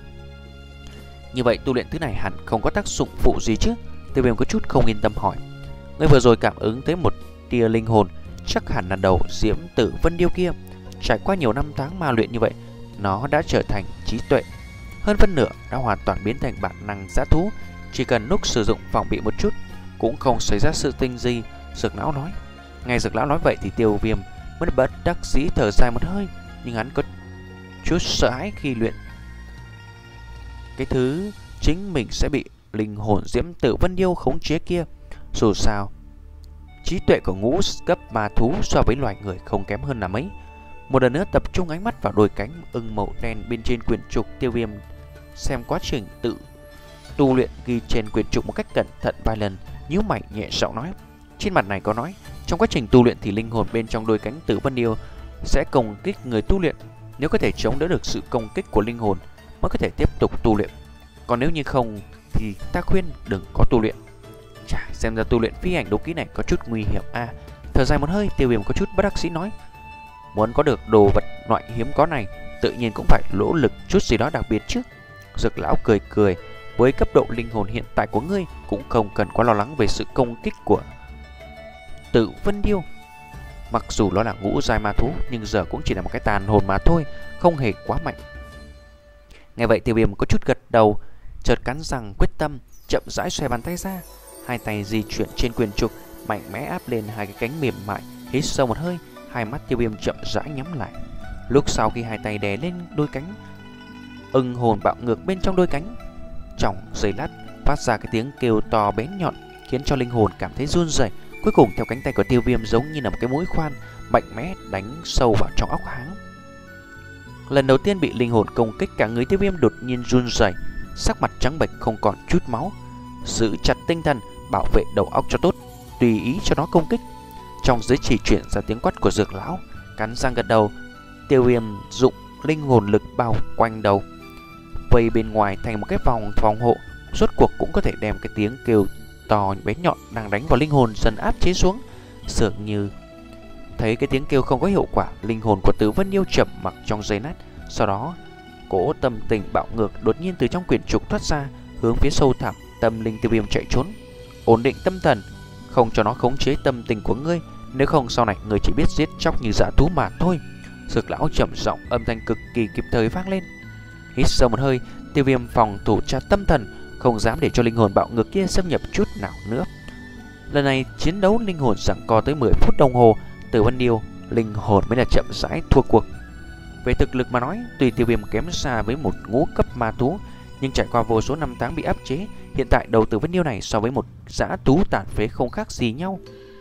Như vậy tu luyện thứ này hẳn không có tác dụng phụ gì chứ? Tiêu Viêm có chút không yên tâm hỏi. Ngươi vừa rồi cảm ứng tới một tia linh hồn, chắc hẳn là đầu Diễm Tử Vân Điêu kia. Trải qua nhiều năm tháng ma luyện như vậy, nó đã trở thành trí tuệ, hơn phân nửa đã hoàn toàn biến thành bản năng dã thú. Chỉ cần lúc sử dụng phòng bị một chút cũng không xảy ra sự tinh gì. Dược lão nói. Nghe Dược lão nói vậy thì Tiêu Viêm mới bất đắc dĩ thở dài một hơi, nhưng hắn có chút sợ hãi khi luyện cái thứ chính mình sẽ bị linh hồn Diễm Tử Vân Điêu khống chế kia. Dù sao trí tuệ của ngũ cấp ma thú so với loài người không kém hơn là mấy. Một lần nữa tập trung ánh mắt vào đôi cánh ưng màu đen bên trên quyển trục. Tiêu Viêm xem quá trình tự tu luyện ghi trên quyển trục một cách cẩn thận vài lần, nhíu mày nhẹ giọng nói. Trên mặt này có nói, trong quá trình tu luyện thì linh hồn bên trong đôi cánh Tử Vân Điêu sẽ công kích người tu luyện. Nếu có thể chống đỡ được sự công kích của linh hồn mới có thể tiếp tục tu luyện, còn nếu như không thì ta khuyên đừng có tu luyện. Chà, xem ra tu luyện phi hành đấu kỹ này có chút nguy hiểm a. À, thở dài một hơi, Tiêu Viêm có chút bất đắc dĩ nói. Muốn có được đồ vật loại hiếm có này, tự nhiên cũng phải nỗ lực chút gì đó đặc biệt chứ. Dược lão cười cười. Với cấp độ linh hồn hiện tại của ngươi cũng không cần quá lo lắng về sự công kích của Tử Vân Điêu. Mặc dù nó là ngũ giai ma thú, nhưng giờ cũng chỉ là một cái tàn hồn mà thôi, không hề quá mạnh. Nghe vậy Tiêu Viêm có chút gật đầu, chợt cắn răng quyết tâm, chậm rãi xoay bàn tay ra. Hai tay di chuyển trên quyền trục, mạnh mẽ áp lên hai cái cánh mềm mại. Hít sâu một hơi, hai mắt Tiêu Viêm chậm rãi nhắm lại. Lúc sau khi hai tay đè lên đôi cánh ưng hồn bạo ngược bên trong đôi cánh, trong giây lát phát ra cái tiếng kêu to bén nhọn, khiến cho linh hồn cảm thấy run rẩy. Cuối cùng theo cánh tay của Tiêu Viêm giống như là một cái mũi khoan mạnh mẽ đánh sâu vào trong óc hắn. Lần đầu tiên bị linh hồn công kích, cả người Tiêu Viêm đột nhiên run rẩy, sắc mặt trắng bệch không còn chút máu. Giữ chặt tinh thần, bảo vệ đầu óc cho tốt, tùy ý cho nó công kích. Trong giới chỉ chuyển ra tiếng quát của Dược lão. Cắn răng gật đầu, Tiêu Viêm dụng linh hồn lực bao quanh đầu, vây bên ngoài thành một cái vòng phòng hộ, rốt cuộc cũng có thể đem cái tiếng kêu to bén nhọn đang đánh vào linh hồn dần áp chế xuống. Dường như thấy cái tiếng kêu không có hiệu quả, linh hồn của Tử Vân Điêu chậm mặc trong giây lát. Sau đó cỗ tâm tình bạo ngược đột nhiên từ trong quyển trục thoát ra, hướng phía sâu thẳm tâm linh Tiêu Viêm chạy trốn. Ổn định tâm thần, không cho nó khống chế tâm tình của ngươi, nếu không sau này ngươi chỉ biết giết chóc như dã thú mà thôi. Dược lão trầm giọng, âm thanh cực kỳ kịp thời vang lên. Hít sâu một hơi, Tiêu Viêm phòng thủ chặt tâm thần, không dám để cho linh hồn bạo ngược kia xâm nhập chút nào nữa. Lần này chiến đấu linh hồn giằng co tới mười phút đồng hồ, Tử Vân Điêu linh hồn mới là chậm rãi thua cuộc. Về thực lực mà nói, tuy Tiêu Viêm kém xa với một ngũ cấp ma thú, nhưng trải qua vô số năm tháng bị áp chế, hiện tại đầu Tử Vân Điêu này so với một dã thú tàn phế không khác gì nhau.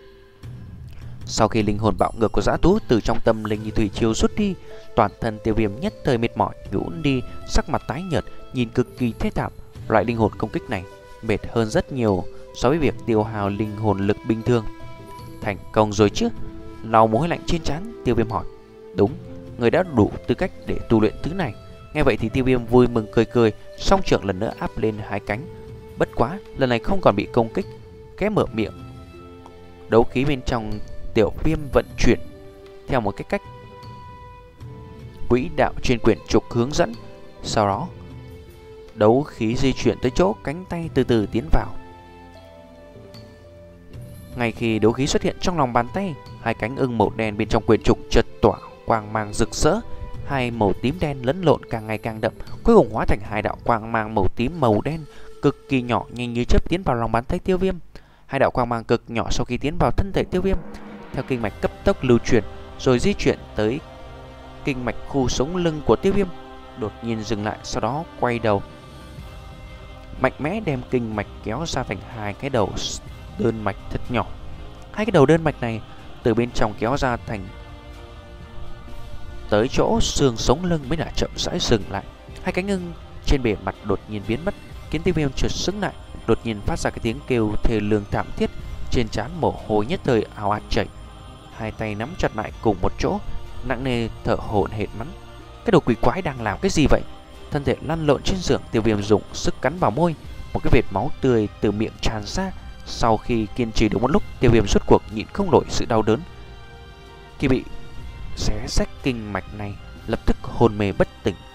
Sau khi linh hồn bạo ngược của dã thú từ trong tâm linh như thủy triều rút đi, toàn thân Tiêu Viêm nhất thời mệt mỏi nhũn đi, sắc mặt tái nhợt, nhìn cực kỳ thê thảm. Loại linh hồn công kích này mệt hơn rất nhiều so với việc tiêu hao linh hồn lực bình thường. Thành công rồi chứ? Lau mồ hôi lạnh trên trán, Tiêu Viêm hỏi. Đúng, người đã đủ tư cách để tu luyện thứ này. Nghe vậy thì Tiêu Viêm vui mừng cười cười, song trưởng lần nữa áp lên hai cánh. Bất quá, lần này không còn bị công kích, khẽ mở miệng. Đấu khí bên trong Tiểu Viêm vận chuyển theo một cái cách quỹ đạo trên quyển trục hướng dẫn. Sau đó đấu khí di chuyển tới chỗ cánh tay từ từ tiến vào. Ngay khi đấu khí xuất hiện trong lòng bàn tay, hai cánh ưng màu đen bên trong quyển trục chợt tỏa quang mang rực rỡ. Hai màu tím đen lẫn lộn càng ngày càng đậm, cuối cùng hóa thành hai đạo quang mang màu tím màu đen cực kỳ nhỏ, nhanh như chớp tiến vào lòng bàn tay Tiêu Viêm. Hai đạo quang mang cực nhỏ sau khi tiến vào thân thể Tiêu Viêm, theo kinh mạch cấp tốc lưu chuyển, rồi di chuyển tới kinh mạch khu sống lưng của Tiêu Viêm, đột nhiên dừng lại, sau đó quay đầu, mạnh mẽ đem kinh mạch kéo ra thành hai cái đầu đơn mạch thật nhỏ. Hai cái đầu đơn mạch này từ bên trong kéo ra thành tới chỗ xương sống lưng mới là chậm rãi dừng lại. Hai cánh ưng trên bề mặt đột nhiên biến mất, khiến Tiêu Viêm chợt sững lại, đột nhiên phát ra cái tiếng kêu thê lương thảm thiết, trên trán mồ hôi nhất thời ào ạt chảy. Hai tay nắm chặt lại cùng một chỗ, nặng nề thở hổn hển mắng. Cái đồ quỷ quái đang làm cái gì vậy? Thân thể lăn lộn trên giường, Tiêu Viêm dùng sức cắn vào môi, một cái vệt máu tươi từ miệng tràn ra. Sau khi kiên trì được một lúc, Tiêu Viêm rốt cuộc nhịn không nổi sự đau đớn khi bị xé rách kinh mạch này, lập tức hôn mê bất tỉnh.